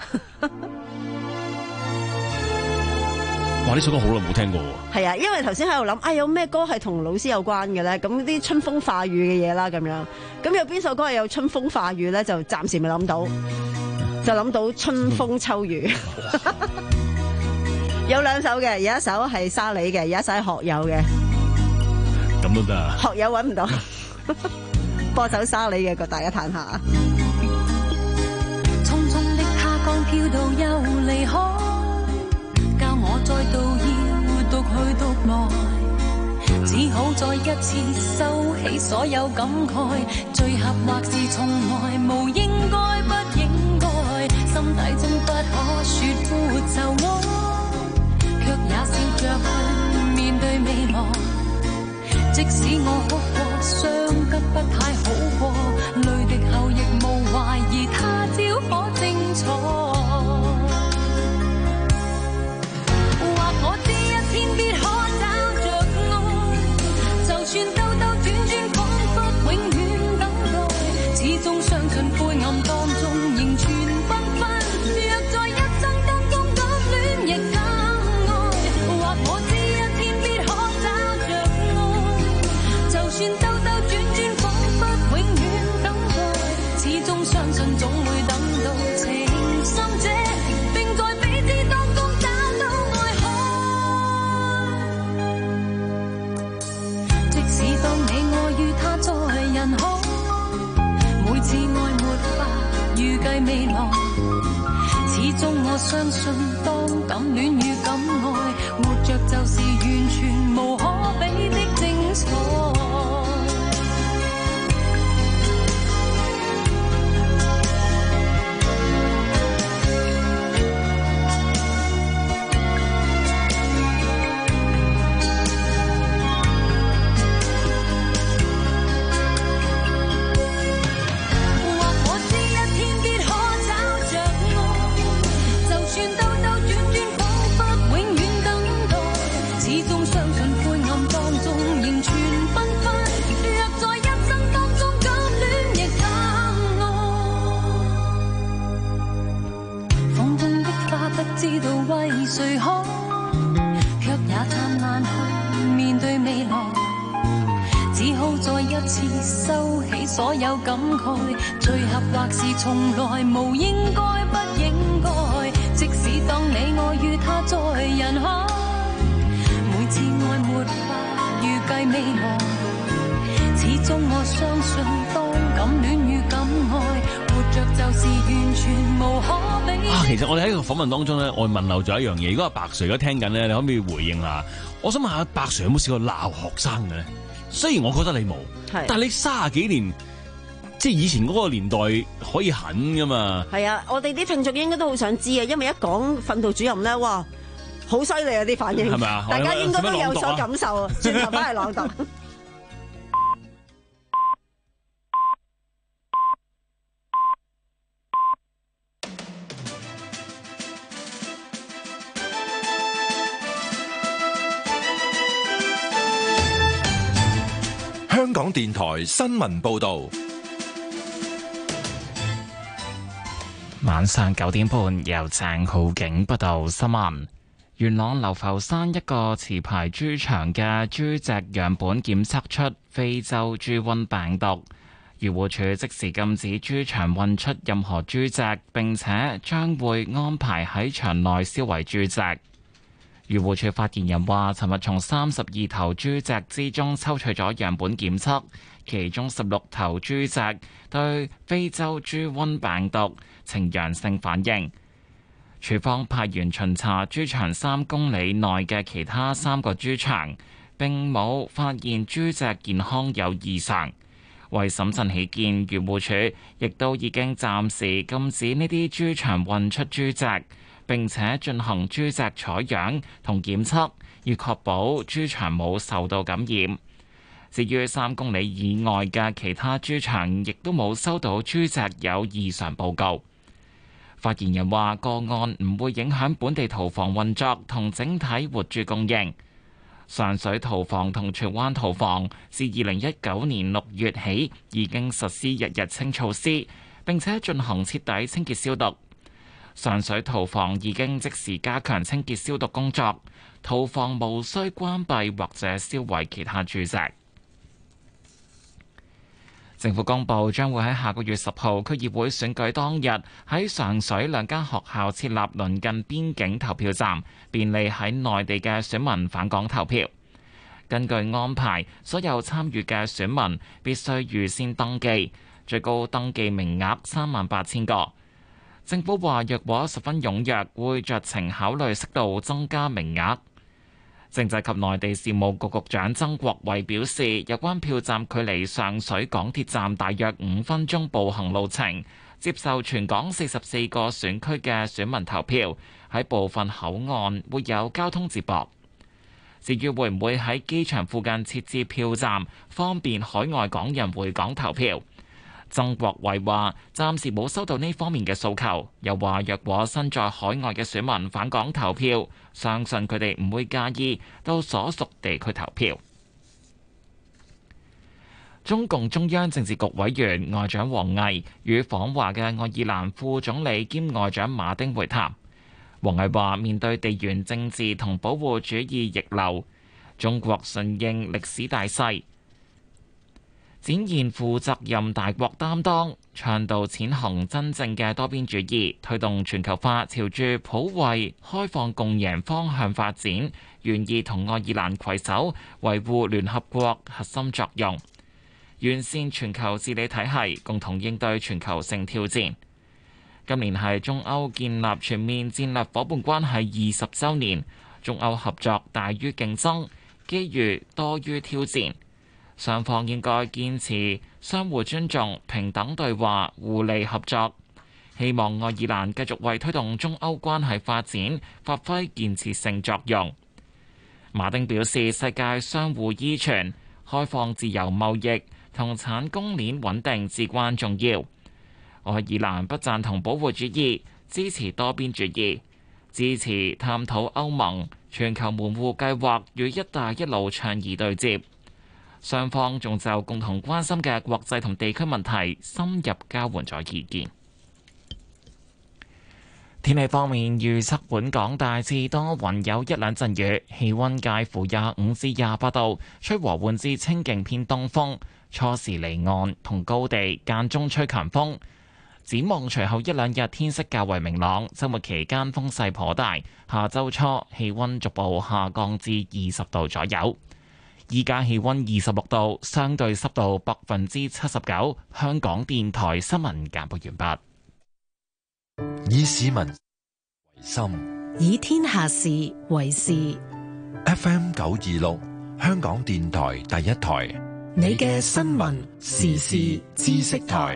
哇！呢首歌好耐冇聽過喎。 係啊，因為頭先喺度諗，啊有咩歌係同老師有關嘅咧？咁啲春風化雨嘅嘢啦，咁樣。咁有邊首歌係有春風化雨咧？就暫時未諗到，就諗到春風秋雨。有兩首嘅，有一首係沙梨嘅，有一首係學友嘅。 咁都得啊？ 學友揾唔到。 播首沙梨嘅，個大家嘆下。 匆匆的他剛飄到又離開，教我再度要獨去獨來，只好再一次收起所有感慨，最合或是從來無應該不應該，心底中不可說苦就愛，卻也笑着去面對未來。即使我哭過，傷得不太好過，淚滴後亦無懷疑他朝可精彩。或我知一天必可找着愛，就算兜兜轉轉，彷彿永遠等待，始終相信灰暗當中仍存繽紛。若在一生當中敢戀亦敢愛，或我知一天必可找着愛，就算兜兜轉轉，彷彿永遠等待，始終相信總會等到情深者，並在彼此當中找到愛海。即使當你我與他在人海，每次愛沒法預計未來，始終我相信當敢戀與敢愛，活着就是完全無可比的精彩。知道為誰好，卻也燦爛去面對未來，只好再一次收起所有感慨，最合或是從來無應該不應該，即使當你我與他在人海，每次愛沒法預計未來，始終我相信當敢戀與敢愛，活着就是完全無可比。 啊，其實我哋喺個訪問當中咧，我問漏咗一樣嘢。如果阿白 Sir 而家聽緊咧，你可唔可以回應下？我想問下白 Sir 有冇試過鬧學生嘅咧？雖然我覺得你冇，但係你卅幾年，即係以前嗰個年代可以狠噶嘛？係啊，我哋啲聽眾應該都好想知啊，因為一講訓導主任咧，哇，好犀利啊啲反應，係咪啊？大家應該都有所感受啊！轉頭翻嚟朗讀。 香港電台新聞報道， 晚上九點半由鄭浩景報道新聞。元朗流浮山一個持牌豬場嘅豬隻樣本檢測出非洲豬瘟病毒，漁護署即時禁止豬場運出任何豬隻，並且將會安排喺場內銷毀豬隻。漁護署發言人話，尋日從三十二頭豬隻之中抽取咗樣本檢測，其中十六頭豬隻對非洲豬瘟病毒呈陽性反應。署方派員巡查豬場三公里內嘅其他三個豬場，並冇發現豬隻健康有異常。為審慎起見，漁護署亦都已經暫時禁止呢啲豬場運出豬隻，並且進行豬隻採樣同檢測，以確保豬場冇受到感染。至於三公里以外嘅其他豬場，亦都冇收到豬隻有異常報告。發言人話，個案唔會影響本地屠房運作同整體活豬供應。上水屠房同荃灣屠房自二零一九年六月起已經實施日日清措施，並且進行徹底清潔消毒。上水屠房已經即時加強清潔消毒工作，屠房無需關閉或者銷毀其他豬隻。政府公布將會喺下個月十號區議會選舉當日喺上水兩間學校設立鄰近邊境投票站，便利喺內地嘅選民返港投票。 根據安排，所有參與嘅選民必須預先登記，最高登記名額三萬八千個。政府話，若果十分踴躍，會酌情考慮適度增加名額。政制及內地事務局局長曾國衛表示，有關票站距離上水港鐵站大約五分鐘步行路程，接受全港四十四個選區嘅選民投票，喺部分口岸會有交通接駁。至於會唔會喺機場附近設置票站，方便海外港人回港投票？曾國衛話：暫時冇收到呢方面嘅訴求，又話若果身在海外嘅選民返港投票，相信佢哋唔會介意到所屬地區投票。中共中央政治局委員外長王毅與訪華嘅愛爾蘭副總理兼外長馬丁會談。王毅話：面對地緣政治同保護主義逆流，中國順應歷史大勢，展現負責任大國擔當，倡導踐行真正嘅多邊主義，推動全球化朝住普惠、開放、共贏方向發展，願意同愛爾蘭攜手維護聯合國核心作用，完善全球治理體系，共同應對全球性挑戰。今年係中歐建立全面戰略夥伴關係二十週年，中歐合作大於競爭，機遇多於挑戰。雙方應該堅持相互尊重、平等對話、互利合作。希望愛爾蘭繼續為推動中歐關係發展發揮建設性作用。馬丁表示，世界相互依存、開放自由貿易同產供鏈穩定至關重要。愛爾蘭不贊同保護主義，支持多邊主義，支持探討歐盟全球門戶計劃與一帶一路倡議對接。雙方仲就共同關心嘅國際同地區問題深入交換咗意見。天氣方面，預測本港大致多雲，有一兩陣雨，氣溫介乎廿五至廿八度，吹和緩至清勁偏東風，初時離岸同高地間中吹強風。展望隨後一兩日天色較為明朗，週末期間風勢頗大，下週初氣溫逐步下降至二十度左右。依家氣溫二十六度，相對濕度百分之七十九。香港電台新聞簡報完畢。 以市民為心， 以天下事為事。 F M 九二六，香港電台第一台， 你嘅新聞時事知識台。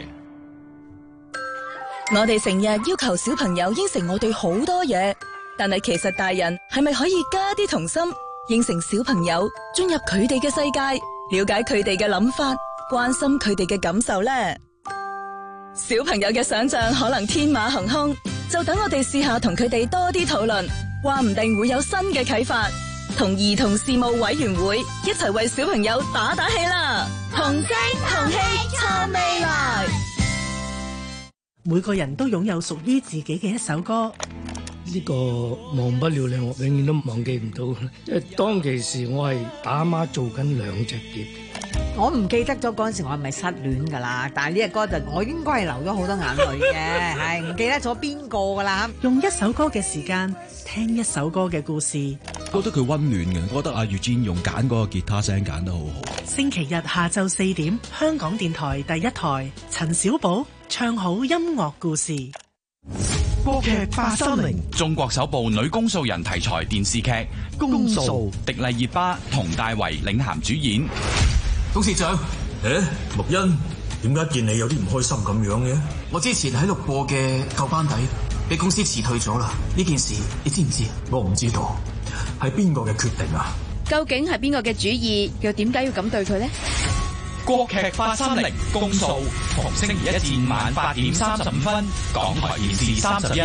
我哋成日要求小朋友應承我哋好多嘢，但係其實大人係咪可以加啲童心？應承小朋友進入佢哋嘅世界，了解佢哋嘅諗法，關心佢哋嘅感受呢？小朋友嘅想象可能天馬行空，就等我哋試下同佢哋多啲討論，話唔定會有新嘅啟發。同兒童事務委員會一齊為小朋友打打氣啦！同聲同氣撐未來。 每個人都擁有屬於自己嘅一首歌。 呢個忘不了你，我永遠都忘記唔到。因為當其時我係打孖做緊兩隻碟。 我唔記得咗嗰陣時我係咪失戀㗎啦？但係呢隻歌就我應該係流咗好多眼淚嘅，係唔記得咗邊個㗎啦。 用一首歌嘅時間聽一首歌嘅故事， 覺得佢溫暖嘅。覺得阿月堅用揀嗰個吉他聲揀得好好。 星期日下晝四點，香港電台第一台，陳小寶唱好音樂故事。 國劇八三零，中國首部女公訴人題材電視劇《公訴》，迪麗熱巴、佟大為領銜主演。 董事長，誒，陸欣，點解見你有啲唔開心咁樣嘅？ 我之前喺度播嘅舊班底，俾公司辭退咗啦。呢件事你知唔知？ 我唔知道，係邊個嘅決定啊？ 究竟係邊個嘅主意？又點解要咁對佢呢？ 國劇八三零公訴，逢星期一至五晚八點三十五分，港台電視三十一。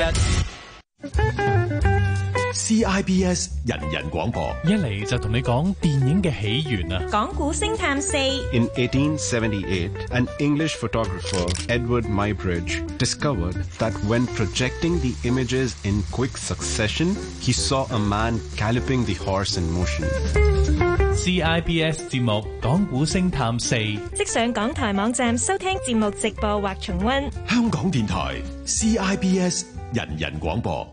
C I B S 人人廣播， 一嚟就同你講電影嘅起源啊！ 講古星探四。 In eighteen seventy-eight, an English photographer, Edward Muybridge, discovered that when projecting the images in quick succession, he saw a man galloping the horse in motion. C I B S 節目《講古星探四》， 即上港台網站收聽節目直播或重溫。 香港電台 C I B S 人人廣播。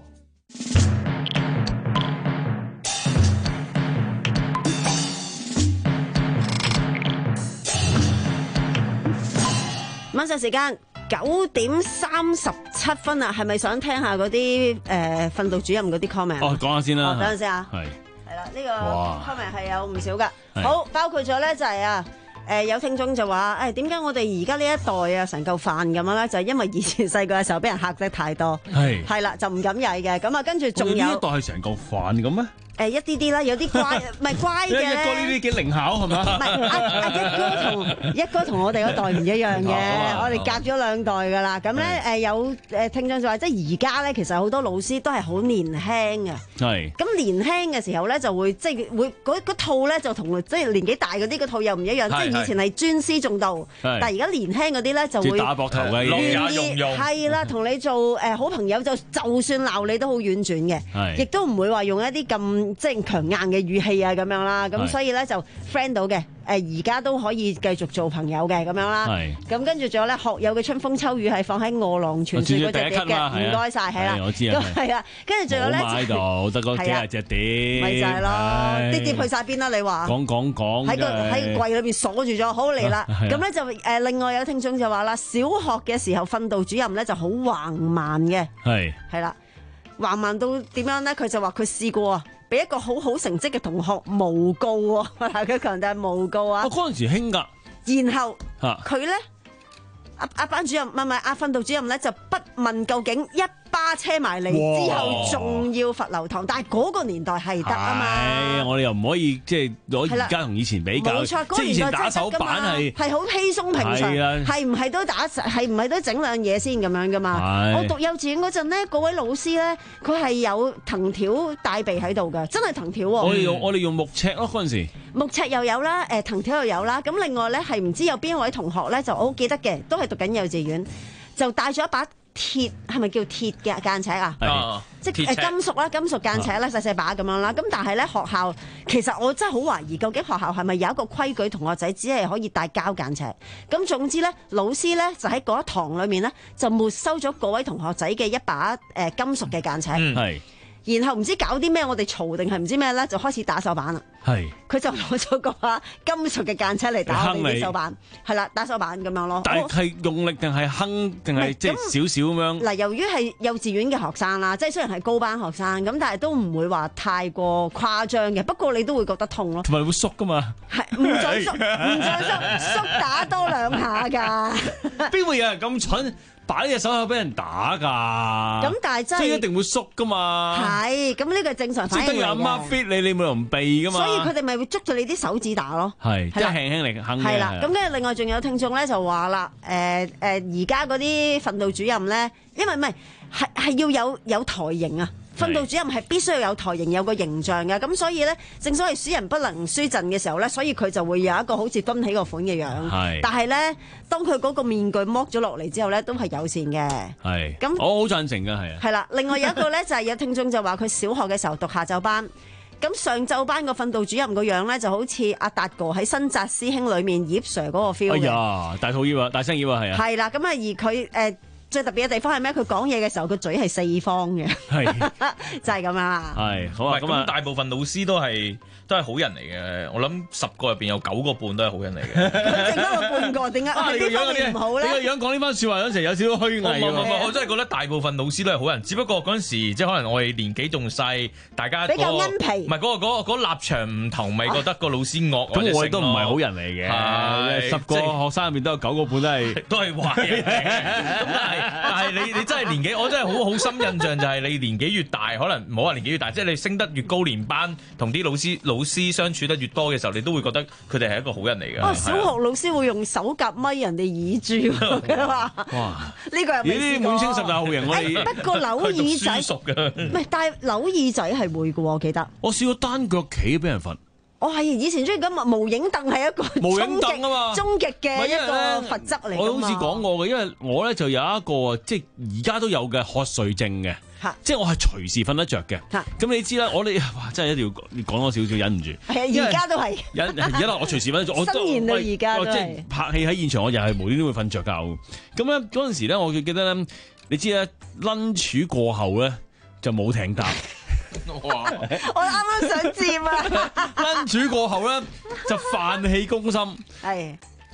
晚上時間九點三十七分啊，係咪想聽下嗰啲誒訓導主任嗰啲 comment？ 哦，講下先啦。 哦，等陣先啊。 係。 係啦，呢個 comment 係有唔少噶。好，包括咗咧就係啊。誒有聽眾就話誒點解我哋而家呢一代啊成嚿飯咁樣咧？就係因為以前細個嘅時候俾人嚇得太多，係係啦，就唔敢曳嘅。咁啊，跟住仲有呢一代係成嚿飯咁咩？ 誒一啲啲啦，有啲乖，唔係乖嘅。 一哥呢啲幾靈巧係嘛？ 唔係阿阿一哥同一哥同我哋嗰代唔一樣嘅，我哋隔咗兩代㗎啦。咁咧誒有誒聽眾就話，即係而家咧其實好多老師都係好年輕嘅。係。咁年輕嘅時候咧就會即係會嗰嗰套咧就同即係年紀大嗰啲嗰套又唔一樣。即係以前係尊師重道，但係而家年輕嗰啲咧就會打膊頭嘅， 願意係啦，同你做誒好朋友就就算鬧你都好婉轉嘅，亦都唔會話用一啲咁。即係強硬嘅語氣啊，咁樣啦，咁所以咧就 friend 到嘅，誒而家都可以繼續做朋友嘅咁樣啦。咁跟住仲有咧，學友嘅春風秋雨係放喺餓狼傳說嗰隻碟嘅，唔該晒，係啦。 我知啊。 係啊，跟住仲有咧， 冇買到，得嗰幾廿隻碟。 咪就係咯，啲碟去晒邊啦？你話？講講講。喺個喺櫃裏邊鎖住咗，好嚟啦。咁咧就誒，另外有聽眾就話啦，小學嘅時候訓導主任咧就好橫蠻嘅。係。係啦，橫蠻到點樣咧？佢就話佢試過啊。俾一個好好成績嘅同學誣告喎，佢強調係誣告啊！ 嗰陣時興㗎， 然後佢咧，阿阿班主任唔係唔係阿訓導主任咧，就不問究竟一巴車埋嚟之後，仲要罰留堂，但係嗰個年代係得啊嘛。 我哋又唔可以即係攞而家同以前比較， 冇錯， 即係以前打手板係係好稀鬆平常，係唔係都打係唔係都整兩嘢先咁樣噶嘛？我讀幼稚園嗰陣咧，嗰位老師咧，佢係有藤條帶鼻喺度㗎，真係藤條喎。 我哋用我哋用木尺咯嗰陣時， 木尺又有啦，誒藤條又有啦。咁另外咧係唔知有邊位同學咧就我好記得嘅，都係讀緊幼稚園，就帶咗一把。鐵係咪叫鐵嘅間尺啊？ 哦、 即係金屬啦，金屬間尺啦，細細把咁樣啦。咁但係咧學校其實我真係好懷疑，究竟學校係咪有一個規矩，同學仔只係可以帶膠間尺？咁總之咧，老師咧就喺嗰一堂裏面咧就沒收咗嗰位同學仔嘅一把誒、呃、金屬嘅間尺。係、嗯。然後唔知搞啲咩，我哋嘈定係唔知咩咧，就開始打手板啦。係，佢就攞咗個金屬嘅間尺嚟打我哋啲手板，係啦，打手板咁樣咯。 但係用力定係哼定係即係少少咁樣？嗱， 由於係幼稚園嘅學生啦，即係雖然係高班學生，咁但係都唔會話太過誇張嘅。不過你都會覺得痛咯， 同埋會縮噶嘛？係唔再縮，唔再縮，縮打多兩下㗎。 邊會有人咁蠢？擺隻手口俾人打㗎， 咁但係真係即係一定會縮㗎嘛。係， 咁呢個係正常反應嚟嘅。 即係阿媽 fit 你，你冇人避㗎嘛。 所以佢哋咪會捉住你啲手指打咯。係， 即係輕輕嚟哼嘅。 係啦，咁跟住另外仲有聽眾咧就話啦，誒誒而家嗰啲訓導主任咧，因為唔係係係要有有台型啊。訓導主任係必須要有台型，有個形象嘅，咁所以咧，正所謂輸人不能輸陣嘅時候咧，所以佢就會有一個好似蹲起個款嘅樣。係，但係咧，當佢嗰個面具剝咗落嚟之後咧，都係友善嘅。係，咁我好贊成㗎，係啊。係啦，另外有一個咧就係有聽眾就話佢小學嘅時候讀下晝班，咁上晝班個訓導主任個樣咧就好似阿達哥喺新紮師兄裡面葉 Sir 嗰個 feel 嘅。 哎呀，大肚腰啊，大聲腰啊，係啊。 係啦，咁啊而佢誒。最特別嘅地方係咩？佢講嘢嘅時候，個嘴係四方嘅，係就係咁樣啦。 係好啊，咁啊，大部分老師都係都係好人嚟嘅。我諗十個入邊有九個半都係好人嚟嘅。 剩翻個半個，點解我哋呢方面唔好咧？ 你個樣講呢番説話嗰陣時有少少虛偽。唔唔唔，我真係覺得大部分老師都係好人，只不過嗰陣時即係可能我哋年紀仲細，大家比較奀皮， 唔係嗰個嗰個嗰立場唔同，咪覺得個老師惡。 咁我哋都唔係好人嚟嘅，十個學生入邊都有九個半都係都係壞人嚟嘅。咁但係但係你。你真係年紀，我真係好好深印象就係你年紀越大，可能唔好話年紀越大，即係你升得越高年班，同啲老師老師相處得越多嘅時候，你都會覺得佢哋係一個好人嚟嘅。 哦，小學老師會用手夾咪人哋耳珠嘅話，哇！呢個又未試過。 滿清十大酷刑我哋不過扭耳仔熟嘅， 唔係，但係扭耳仔係會嘅喎，我記得。 我試過單腳企俾人罰。 我係以前中意咁無影凳係一個無影凳啊嘛， 終極嘅一個罰則嚟。 我好似講過嘅，因為我咧就有一個即係而家都有嘅瞌睡症嘅，即係我係隨時瞓得着嘅。咁你知啦，我哋哇真係一定要講多少少忍唔住。係啊，而家都係。忍而家我隨時瞓得着。 新年到而家都係。 即係拍戲喺現場，我又係無端端會瞓着覺。咁咧嗰陣時咧，我記得咧，你知咧 lunch 過後咧就冇艇搭。 哇！我啱啱想接啊！ lunch 過後咧就飯氣攻心，係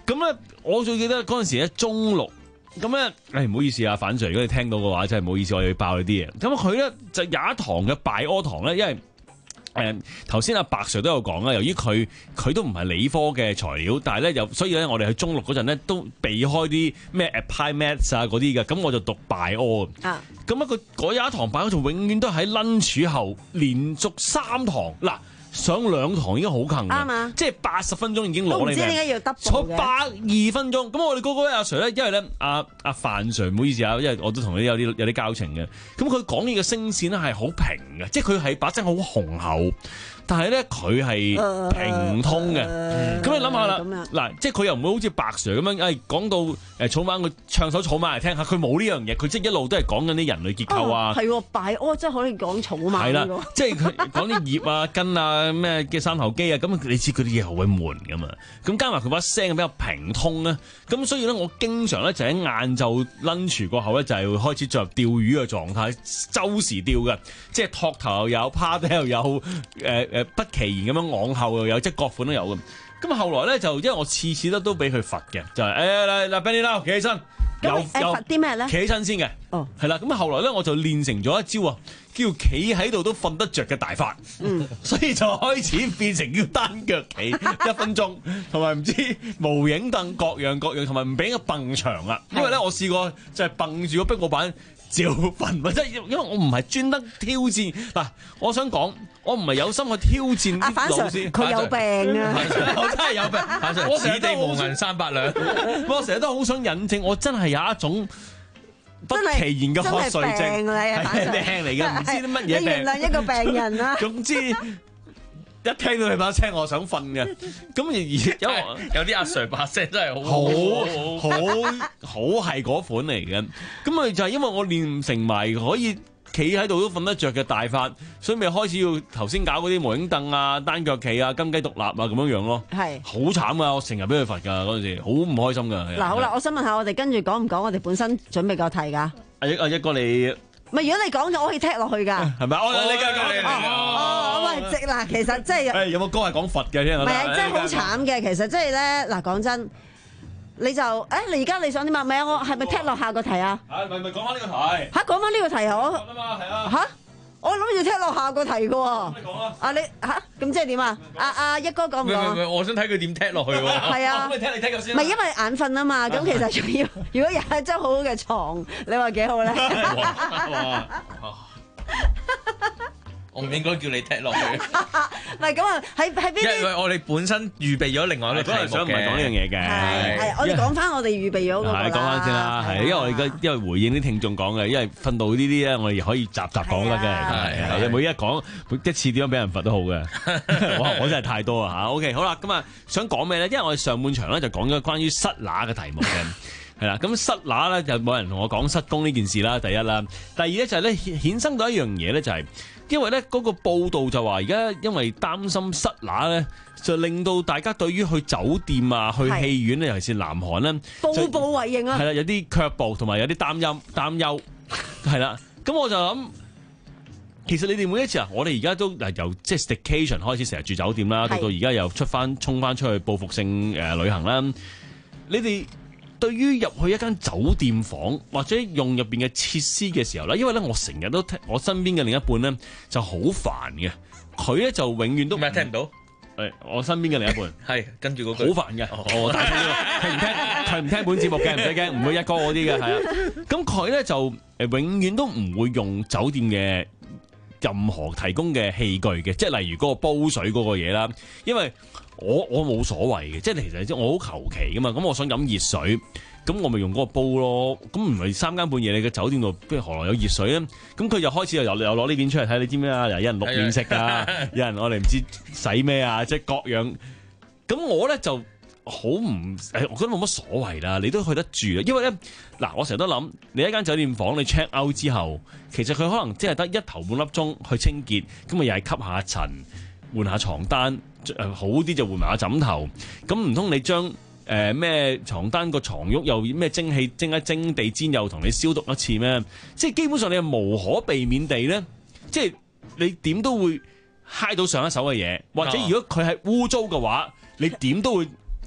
咁咧，我最記得嗰陣時咧中六，咁咧，誒唔好意思啊，反 Sir，如果你聽到嘅話，真係唔好意思，我要爆你啲嘢。咁佢咧就有一堂嘅拜柯堂咧，因為誒頭先阿白 Sir 都有講啦，由於佢佢都唔係理科嘅材料，但係咧又所以咧，我哋喺中六嗰陣咧都避開啲咩 Applied Maths 啊嗰啲嘅，咁我就讀拜柯啊。咁啊，佢嗰有一堂拜柯就永遠都喺 lunch 後連續三堂嗱。上兩堂已經好近嘅，即係八十分鐘已經攞你命。唔知點解要 double 嘅？坐百二分鐘，咁我哋嗰個阿 Sir 咧，因為咧阿阿范 Sir 唔好意思啊，因為我都同佢有啲有啲交情嘅。咁佢講嘢嘅聲線咧係好平嘅，即係佢係把聲好雄厚。但係咧，佢係平通嘅。咁、呃、你諗下啦，嗱、呃，即係佢又唔會好似白 Sir 咁樣，誒、哎、講到誒草蜢，佢唱首草蜢嚟聽下，佢冇呢樣嘢，佢即係一路都係講緊啲人類結構啊。係喎、哦，拜柯真係可以講草蜢。係啦，即係佢講啲葉啊、根啊、咩嘅三頭肌啊，咁你知佢啲嘢好鬼悶噶嘛。咁加埋佢把聲比較平通咧，咁所以咧，我經常咧就喺晏晝 lunch 過後咧，就係會開始進入釣魚嘅狀態，周時釣嘅，即係托頭又有，趴低又有，誒、呃。誒不其然咁樣往後又有，即係各款都有嘅。咁後來咧就因為我次次都都俾佢罰嘅，就係誒嗱嗱 Benny Lau 企起身，有有罰啲咩咧？企起身先嘅，哦，係啦。咁後來咧我就練成咗一招啊，叫企喺度都瞓得着嘅大法。嗯，所以就開始變成叫單腳企一分鐘，同埋唔知無影凳各樣各樣，同埋唔俾個蹦牆啊。因為咧我試過就係蹦住個壁畫板。照瞓咪即係，因為我唔係專登挑戰嗱，我想講，我唔係有心去挑戰啲老師， 佢有病啊， 我真係有病， 我此地無銀三百兩， 我成日都好想引證，我真係有一種不其然嘅瞌睡症，係病嚟嘅，唔知啲乜嘢病， 你原諒一個病人啦。 總之。一聽到佢把聲，我想瞓嘅。咁而有有啲阿 Sir 把聲真係好好好係嗰款嚟嘅。咁咪就係因為我練成埋可以企喺度都瞓得着嘅大法，所以咪開始要頭先搞嗰啲無影凳啊、單腳企啊、金雞獨立啊咁樣樣咯。係好慘啊！我成日俾佢罰㗎嗰陣時，好唔開心㗎。 嗱好啦，我想問下我哋跟住講唔講我哋本身準備個題㗎？ 阿一阿一哥你。 唔係，如果你講咗，我可以踢落去㗎。 係咪？我你繼續講你。 哦，喂，直嗱，其實即係。 誒，有冇歌係講佛嘅？ 唔係，真係好慘嘅。其實即係咧，嗱，講真，你就誒，你而家你想點啊？唔係啊，我係咪踢落下個題啊？ 係咪咪講翻呢個題？ 嚇，講翻呢個題啊！我。 啊嘛，係啊。 嚇！我諗住踢落下個題嘅喎。 咁你講啦。 啊你嚇，咁即係點啊？阿阿一哥講唔講？ 唔唔唔，我想睇佢點踢落去喎。 係啊。 咁你踢你踢佢先。 唔係因為眼瞓啊嘛，咁其實仲要，如果有一張好好嘅床，你話幾好咧？ 哇！我唔應該叫你踢落去。 唔係咁啊，喺喺邊啲？ 因為我哋本身預備咗另外一個題目嘅， 想唔係講呢樣嘢嘅。 係係，我哋講翻我哋預備咗嗰個啦。 係講翻先啦，係因為我哋而家因為回應啲聽眾講嘅，因為訓導呢啲咧，我哋可以集集講得嘅。係係，每一講一次點樣俾人罰都好嘅。哇！我真係太多啊嚇。OK，好啦，咁啊想講咩咧？因為我哋上半場咧就講咗關於失乸嘅題目嘅。係啦，咁失乸咧就冇人同我講失公呢件事啦，第一啦，第二咧就係咧衍生到一樣嘢咧，就係因為咧嗰個報道就話而家因為擔心失乸咧，就令到大家對於去酒店啊、去戲院咧，尤其是南韓咧， 步步為營啊， 係啦，有啲卻步同埋有啲擔憂擔憂，係啦，咁我就諗，其實你哋每一次啊，我哋而家都嗱由即係 staycation 開始成日住酒店啦，到到而家又出翻衝翻出去報復性誒旅行啦，你哋。對於入去一間酒店房或者用入邊嘅設施嘅時候咧，因為咧我成日都聽我身邊嘅另一半咧就好煩嘅，佢咧就永遠都咩聽唔到？ 誒，我身邊嘅另一半係跟住嗰句好煩嘅，哦，大聲啲，佢唔聽，佢唔聽本節目嘅，唔使驚，唔會一哥嗰啲嘅，係啊，咁佢咧就誒永遠都唔會用酒店嘅任何提供嘅器具嘅，即係例如嗰個煲水嗰個嘢啦，因為。我我冇所謂嘅，即係其實即係我好求其噶嘛，咁我想飲熱水，咁我咪用嗰個煲咯，咁唔係三更半夜你嘅酒店度，不如何來有熱水咧？咁佢又開始又又攞呢邊出嚟睇，你知咩啊？又有人淥面食噶，有人我哋唔知洗咩啊，即係各樣。咁我咧就好唔，誒，我覺得冇乜所謂啦，你都去得住啊，因為咧嗱，我成日都諗，你一間酒店房你 check out 之後，其實佢可能即係得一頭半粒鐘去清潔，咁咪又係吸下塵，換下床單。誒好啲就換埋個枕頭，咁唔通你將誒咩床單個床褥又咩蒸汽蒸一蒸地氈又同你消毒一次咩？即係基本上你係無可避免地咧，即係你點都會揩到上一手嘅嘢，或者如果佢係污糟嘅話，你點都會。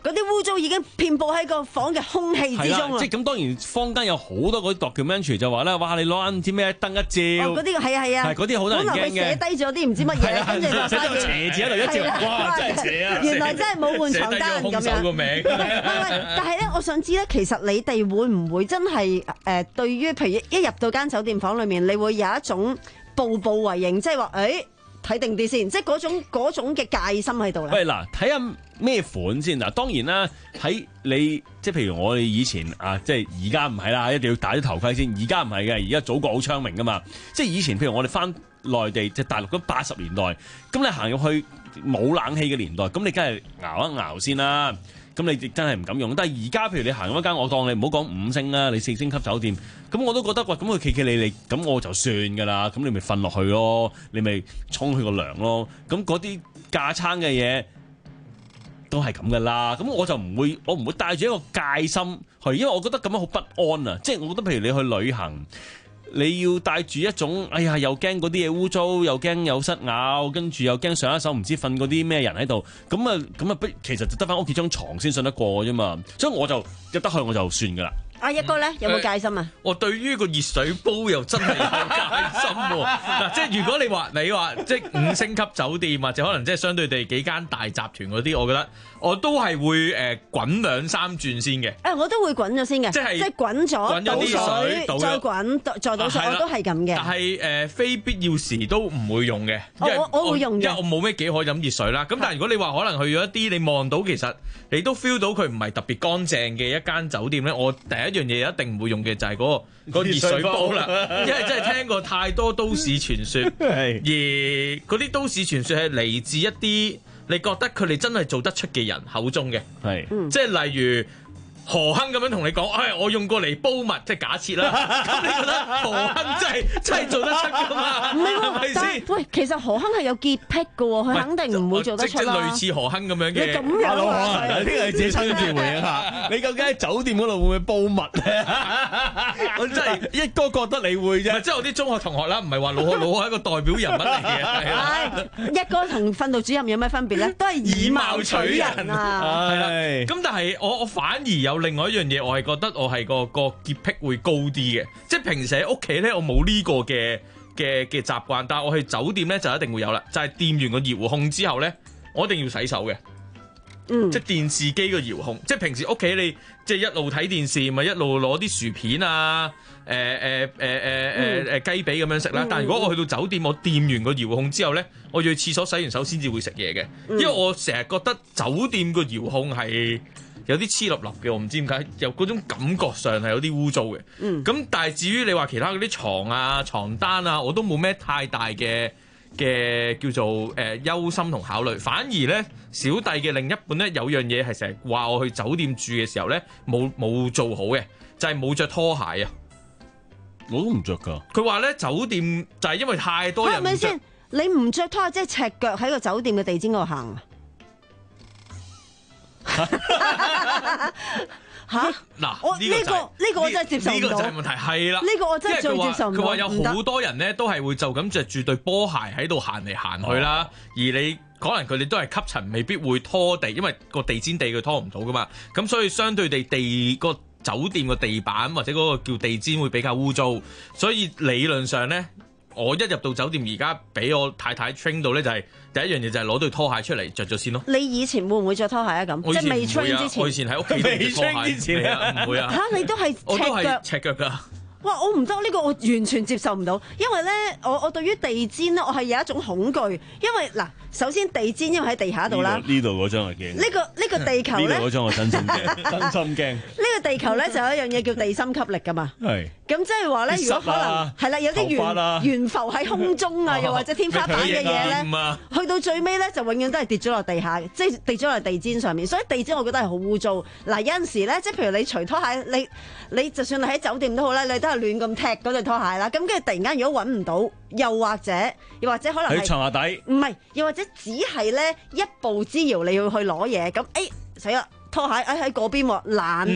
嗰啲污糟已經遍佈喺個房嘅空氣之中啊！ 即係咁，當然坊間有好多嗰啲 documentary 就話咧，哇！你攞緊唔知咩燈一照， 嗰啲係啊係啊， 係嗰啲好多人驚嘅。 可能佢寫低咗啲唔知乜嘢，跟住就寫咗個邪字喺度一照，哇！真係邪啊！ 原來真係冇換床單咁樣。 寫低咗兇手個名。 但係咧，我想知咧，其實你哋會唔會真係誒對於譬如一入到間酒店房裏面，你會有一種步步為營，即係話誒睇定啲先，即係嗰種嗰種嘅戒心喺度咧。 喂，嗱，睇下咩款先嗱。當然啦，喺你即係譬如我哋以前啊，即係而家唔係啦，一定要戴啲頭盔先。而家唔係嘅，而家祖國好昌明噶嘛。即係以前譬如我哋翻內地即係大陸嗰八十年代，咁你行入去冇冷氣嘅年代，咁你梗係熬一熬先啦。咁你亦真係唔敢用，但係而家譬如你行嗰間，我當你唔好講五星啦，你四星級酒店，咁我都覺得喂，咁佢企企理理，咁我就算㗎啦，咁你咪瞓落去咯，你咪沖佢個涼咯，咁嗰啲架撐嘅嘢都係咁㗎啦，咁我就唔會，我唔會帶住一個戒心去，因為我覺得咁樣好不安啊，即係我覺得譬如你去旅行。你要帶住一種，哎呀，又驚嗰啲嘢污糟，又驚有虱咬，跟住又驚上一手唔知瞓嗰啲咩人喺度，咁啊，咁啊，不其實就得翻屋企張床先信得過啫嘛，所以我就入得去我就算噶啦。 阿一哥咧有冇戒心啊？ 我對於個熱水煲又真係有戒心喎。嗱，即係如果你話你話即係五星級酒店或者可能即係相對地幾間大集團嗰啲，我覺得我都係會誒滾兩三轉先嘅。 誒，我都會滾咗先嘅，即係即係滾咗倒水，再滾再倒水，我都係咁嘅。 但係誒非必要時都唔會用嘅。 我我會用嘅， 因為我冇咩幾可飲熱水啦。咁但係如果你話可能去咗一啲你望到其實你都 feel 到佢唔係特別乾淨嘅一間酒店咧，我第一一樣嘢一定唔會用嘅就係嗰個個熱水煲啦，因為真係聽過太多都市傳說，而嗰啲都市傳說係嚟自一啲你覺得佢哋真係做得出嘅人口中嘅，係即係例如何亨咁樣同你講，哎，我用過嚟煲物，即係假設啦。咁你覺得何亨真係真係做得出㗎嘛？ 唔係喎，係咪先？喂，其實何亨係有潔癖㗎喎，佢肯定唔會做得出啦。 即係類似何亨咁樣嘅。 你咁樣啊？ 呢個係自己親自回應下。你究竟喺酒店嗰度會唔會煲物咧？我真係一哥覺得你會啫。 即係我啲中學同學啦，唔係話老何，老何係一個代表人物嚟嘅。 係一哥同訓導主任有咩分別咧？都係以貌取人啊。 係啦。咁但係我我反而有。另外一樣嘢，我係覺得我係個個潔癖會高啲嘅，即係平時喺屋企咧，我冇呢個嘅嘅嘅習慣，但係我去酒店咧就一定會有啦，就係掂完個遙控之後咧，我一定要洗手嘅，嗯，即係電視機個遙控，即係平時屋企你即係一路睇電視，咪一路攞啲薯片啊，誒誒誒誒誒誒雞髀咁樣食啦。嗯、但係如果我去到酒店，我掂完個遙控之後咧，我要去廁所洗完手先至會食嘢嘅，因為我成日覺得酒店個遙控係有啲黐立立嘅，我唔知點解，有嗰種感覺上係有啲污糟嘅。咁、嗯、但係至於你話其他嗰啲床啊、床單啊，我都冇咩太大嘅嘅叫做誒、呃、憂心同考慮。反而咧，小弟嘅另一半咧有樣嘢係成日話我去酒店住嘅時候咧冇冇做好嘅，就係冇着拖鞋啊！ 我都唔着㗎。佢話咧酒店就係因為太多人唔著。係咪先？ 你唔着拖鞋即係赤腳喺個酒店嘅地氈嗰度行啊？吓嗱，我呢個呢個我真係接受唔到。呢個就係問題，係啦。呢個我真係最接受唔到。 佢話有好多人咧都係會就咁着住對波鞋喺度行嚟行去啦，而你可能佢哋都係吸塵，未必會拖地，因為個地氈地佢拖唔到噶嘛。咁所以相對地地個酒店個地板或者嗰個叫地氈會比較污糟，所以理論上咧。我一入到酒店，而家俾我太太 train 到咧，就係第一樣嘢就係攞對拖鞋出嚟着咗先咯。 你以前會唔會着拖鞋啊？咁即係未 train 之前， 我以前喺屋企未 train 之前唔會啊。 嚇，你都係我都係赤腳㗎。 哇！我唔得呢個，我完全接受唔到，因為咧，我我對於地氈咧，我係有一種恐懼，因為嗱，首先地氈因為喺地下度啦， 呢度嗰張係驚。 呢個呢個地球咧， 呢度嗰張我真心驚，真心驚。 呢個地球咧就有一樣嘢叫地心吸力㗎嘛。係。咁即係話咧，如果可能係啦，有啲懸懸浮喺空中啊，又或者天花板嘅嘢咧，去到最尾咧就永遠都係跌咗落地下，即係跌咗落地氈上面。所以地氈我覺得係好污糟。嗱，有陣時咧，即係譬如你除拖鞋，你你就算你喺酒店都好啦，你都係亂咁踢嗰對拖鞋啦。咁跟住突然間如果揾唔到，又或者又或者可能喺床下底， 唔係，又或者只係咧一步之遙你要去攞嘢，咁誒死啦，拖鞋誒喺嗰邊喎爛。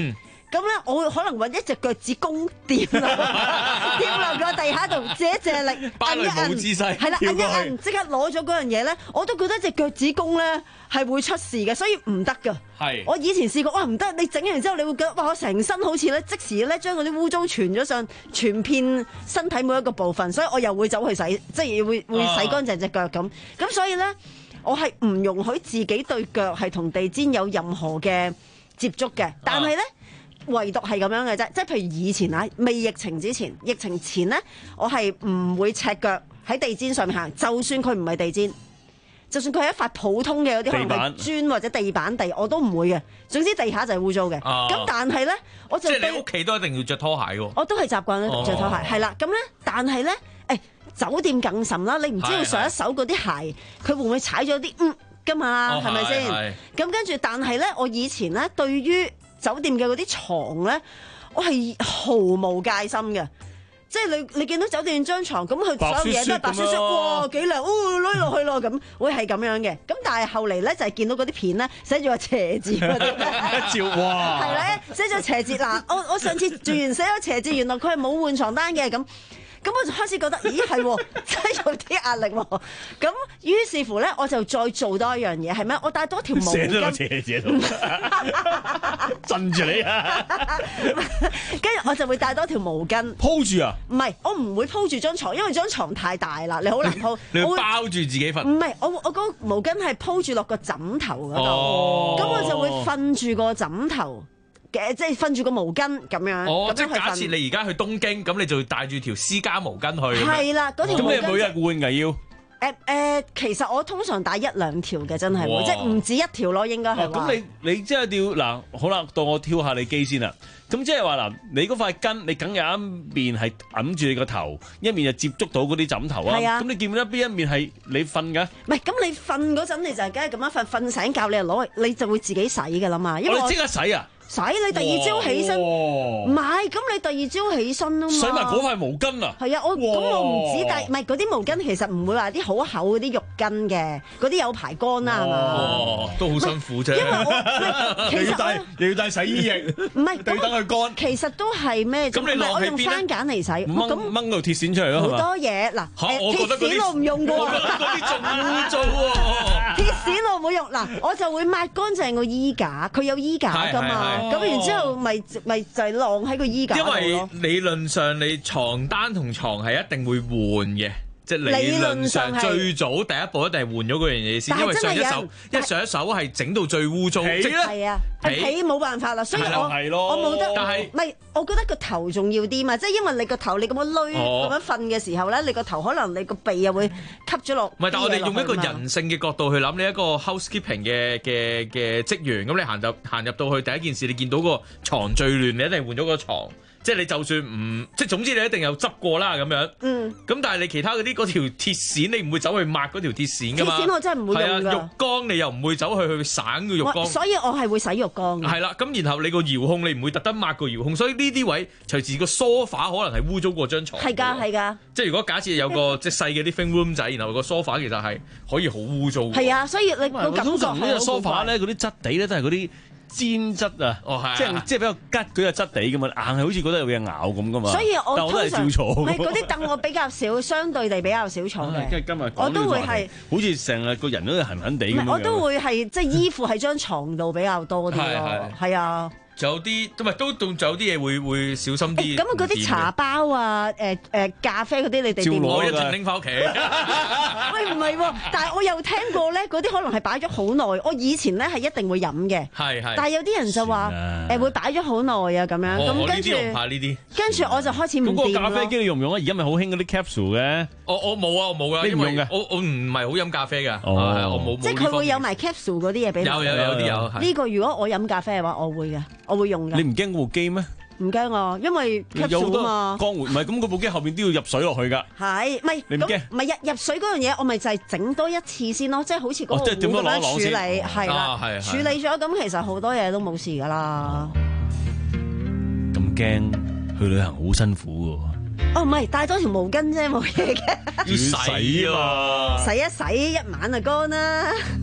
咁咧我會可能揾一隻腳趾公掂落掂落個地下度，借一借力， 芭蕾舞姿勢， 係啦，摁一摁，即刻攞咗嗰樣嘢咧，我都覺得隻腳趾公咧係會出事嘅，所以唔得㗎。 係， 我以前試過，哇唔得！你整完之後，你會覺得哇，我成身好似咧即時咧將嗰啲污糟傳咗上全片身體每一個部分，所以我又會走去洗，即係會會洗乾淨隻腳咁。咁、啊、所以咧，我係唔容許自己對腳係同地氈有任何嘅接觸嘅。但係咧，唯獨係咁樣嘅啫，即係譬如以前啊，未疫情之前，疫情前咧，我係唔會赤腳喺地氈上面行，就算佢唔係地氈。就算佢係一塊普通嘅嗰啲可能係磚或者地板地，我都唔會嘅。總之地下就係污糟嘅。咁、啊、但係咧，我就即係你屋企都一定要着拖鞋喎。 我都係習慣咧着拖鞋，係、哦、啦。咁咧，但係咧，誒、欸、酒店更甚啦。你唔知道上一手嗰啲鞋，佢會唔會踩咗啲嗯㗎嘛？係咪先？咁跟住，但係咧，我以前咧對於酒店嘅嗰啲床咧，我係毫無戒心嘅。即係你你見到酒店張床咁，佢所有嘢都係白雪雪，哇幾靚，哦攞落去咯咁，會係咁樣嘅。咁但係後嚟咧就係、是、見到嗰啲片咧寫住個邪字嗰啲， 一照哇， 係咧寫咗邪字嗱，我我上次住完寫咗邪字，原來佢係冇換床單嘅咁。咁我就開始覺得，咦係喎，真係有啲壓力喎。咁於是乎咧，我就再做多一樣嘢，係咩？我帶多條毛巾。寫咗個邪字度，震住你啊！跟住我就會帶多條毛巾。 鋪住啊？ 唔係，我唔會鋪住張床，因為張床太大啦，你好難鋪。 你會包住自己瞓？ 唔係，我我嗰毛巾係鋪住落個枕頭嗰度，咁、哦、我就會瞓住個枕頭。嘅即係瞓住個毛巾咁樣， 哦，即係假設樣你而家去東京，咁你就帶住條私家毛巾去。 係啦，嗰條毛巾。咁你每日換㗎要？誒、 呃呃、其實我通常帶一兩條嘅，真係會，即係唔止一條咯，應該係。咁、 哦、你你即係要嗱，好啦，到我挑下你機先啦。咁即係話嗱，你嗰塊巾，你梗有一面係揞住你個頭，一面就接觸到嗰啲枕頭啊。係啊。咁你見唔見得邊一面係你瞓㗎？唔係，咁你瞓嗰陣你就係梗係咁樣瞓，瞓醒覺你就攞，你就會自己洗㗎啦嘛。因為我即刻洗啊！ 洗你第二朝起身，唔係咁你第二朝起身啊嘛， 洗埋嗰塊毛巾啊， 係啊，我咁我唔止帶，唔係嗰啲毛巾其實唔會話啲好厚嗰啲浴巾嘅，嗰啲有排乾啦係嘛， 哦，都好辛苦啫， 因為我其實又要帶又要帶洗衣液， 唔係等佢乾，其實都係咩？ 咁你落我用番梘嚟洗， 掹掹個鐵線出嚟咯， 好多嘢嗱，鐵線我唔用過， 嗰啲仲污糟喎， 鐵線我唔會用嗱，我就會抹乾淨個衣架，佢有衣架㗎嘛，咁然之後。咪咪就係晾喺個衣架度咯。 因為理論上你床單同床係一定會換嘅，即係理論上最早第一步一定係換咗嗰樣嘢先，因為上一手一上一手係整到最污糟。 係啊，被冇辦法啦，所以我我冇得。 但係唔係，我覺得個頭重要啲嘛，即係因為你個頭你咁樣攣咁樣瞓嘅時候咧，你個頭可能你個鼻又會吸咗落。 唔係，但係我哋用一個人性嘅角度去諗，你一個 housekeeping 嘅嘅嘅職員，咁你行入行入到去第一件事，你見到個床最亂，你一定換咗個床。即係你就算唔即係總之你一定有執過啦咁樣。嗯。咁但係你其他嗰啲嗰條鐵線，你唔會走去抹嗰條鐵線㗎嘛？ 鐵線我真係唔會用㗎。 係啊，浴缸你又唔會走去去省個浴缸。 所以我係會洗浴缸嘅。 係啦，咁然後你個遙控你唔會特登抹個遙控，所以呢啲位隨時個梳化可能係污糟過張床。 係㗎，係㗎。即係如果假設有個即係細嘅啲 living room 仔，然後個梳化其實係可以好污糟。 係啊，所以你個感覺係好呢個梳化咧，嗰啲質地咧都係嗰啲煎質啊，哦係，即係即係比較吉嗰個質地㗎嘛，硬係好似覺得有嘢咬咁㗎嘛。 所以我但我都係照坐。 唔係嗰啲凳我比較少，相對地比較少坐嘅。 即係今日我都會係， 好似成日個人都係痕痕地咁樣。 我都會係即係依附喺張床度比較多啲咯，係啊。 仲有啲，咁咪都仲有啲嘢會會小心啲。 咁嗰啲茶包啊，誒誒咖啡嗰啲，你哋照攞一陣拎翻屋企。 喂，唔係喎，但係我又聽過咧，嗰啲可能係擺咗好耐。我以前咧係一定會飲嘅， 係係。 但係有啲人就話誒會擺咗好耐啊咁樣。咁跟住唔怕呢啲。 跟住我就開始唔掂咯。 咁個咖啡機你用唔用啊？而家咪好興嗰啲 capsule 嘅。 我我冇啊，我冇啊。 你唔用嘅？ 我我唔係好飲咖啡㗎。哦，我冇。 即係佢會有埋 capsule 嗰啲嘢俾你。 有有有啲有。 呢個如果我飲咖啡嘅話，我會嘅，我會用嘅。 你唔驚嗰部機咩？ 唔驚啊，因為 capsule 啊嘛。 江湖唔係咁，嗰部機後邊都要入水落去㗎。 係，唔係你唔驚？ 唔係入入水嗰樣嘢，我咪就係整多一次先咯，即係好似嗰個壺咁樣處理，係啦，處理咗咁，其實好多嘢都冇事㗎啦。 咁驚去旅行好辛苦喎。 哦，唔係帶多條毛巾啫，冇嘢嘅。 要洗啊嘛， 洗一洗一晚就乾啦。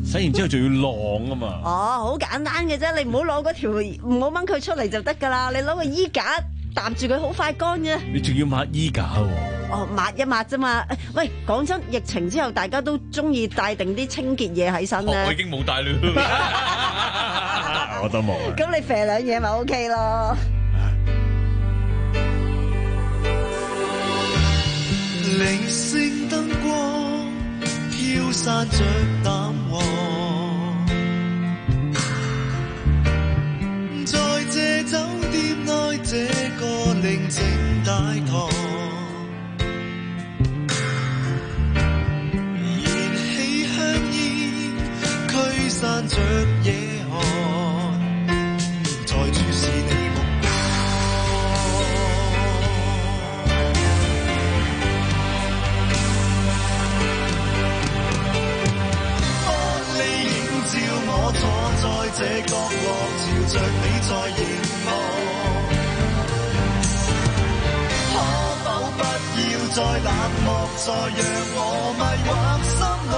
洗完之後仲要晾啊嘛。 哦，好簡單嘅啫，你唔好攞嗰條，唔好掹佢出嚟就得噶啦。你攞個衣架搭住佢，好快乾嘅。 你仲要抹衣架喎？ 哦，抹一抹啫嘛。喂，講真，疫情之後大家都中意帶定啲清潔嘢喺身咧。 我已經冇帶啦， 我都冇。 咁你肥兩嘢咪 OK 咯。 零星燈光飄散着淡黃，在這酒店內這個寧靜大堂，燃起香煙驅散着野寒，在注視你目光。我坐在這角落，朝着你在凝望，可否不要再冷漠，再讓我迷惑心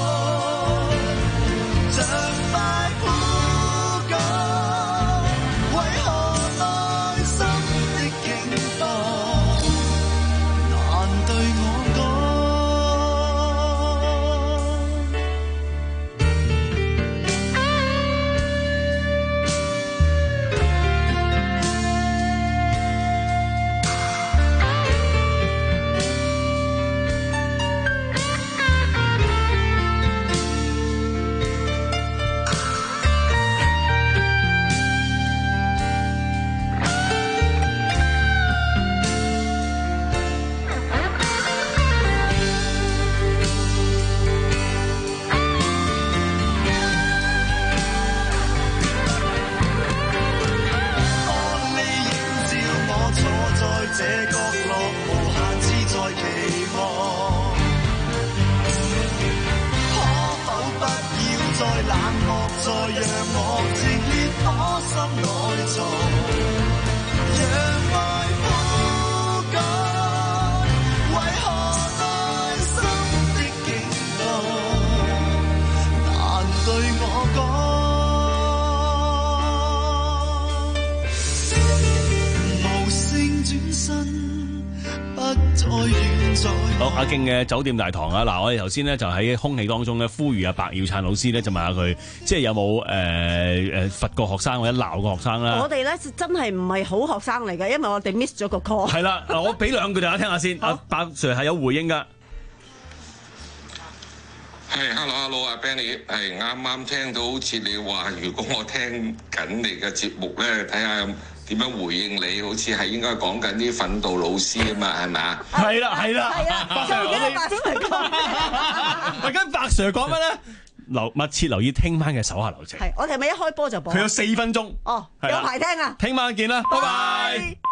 內，像快枯乾，為何內心的境況難對我講。 好，阿敬嘅酒店大堂啊！嗱，我哋頭先咧就喺空氣當中咧呼籲阿白耀燦老師咧就問下佢，即係有冇誒誒罰過學生或者鬧過學生啦？ 我哋咧真係唔係好學生嚟嘅，因為我哋 miss 咗個 call。 係啦，嗱，我俾兩句大家聽下先。阿白 Sir 係有回應㗎。 係 ，hello，hello， 阿 Benny， 係啱啱聽到好似你話，如果我聽緊你嘅節目咧，睇下點樣回應你，好似係應該講緊啲訓導老師啊嘛，係咪啊？ 係啦，係啦。 係啊，究竟白 Sir 講咩？ 喂，跟白 Sir 講乜咧？留密切留意聽晚嘅手下留情。 係，我哋係咪一開波就播？ 佢有四分鐘。 哦，有排聽啊！ 聽晚見啦，拜拜。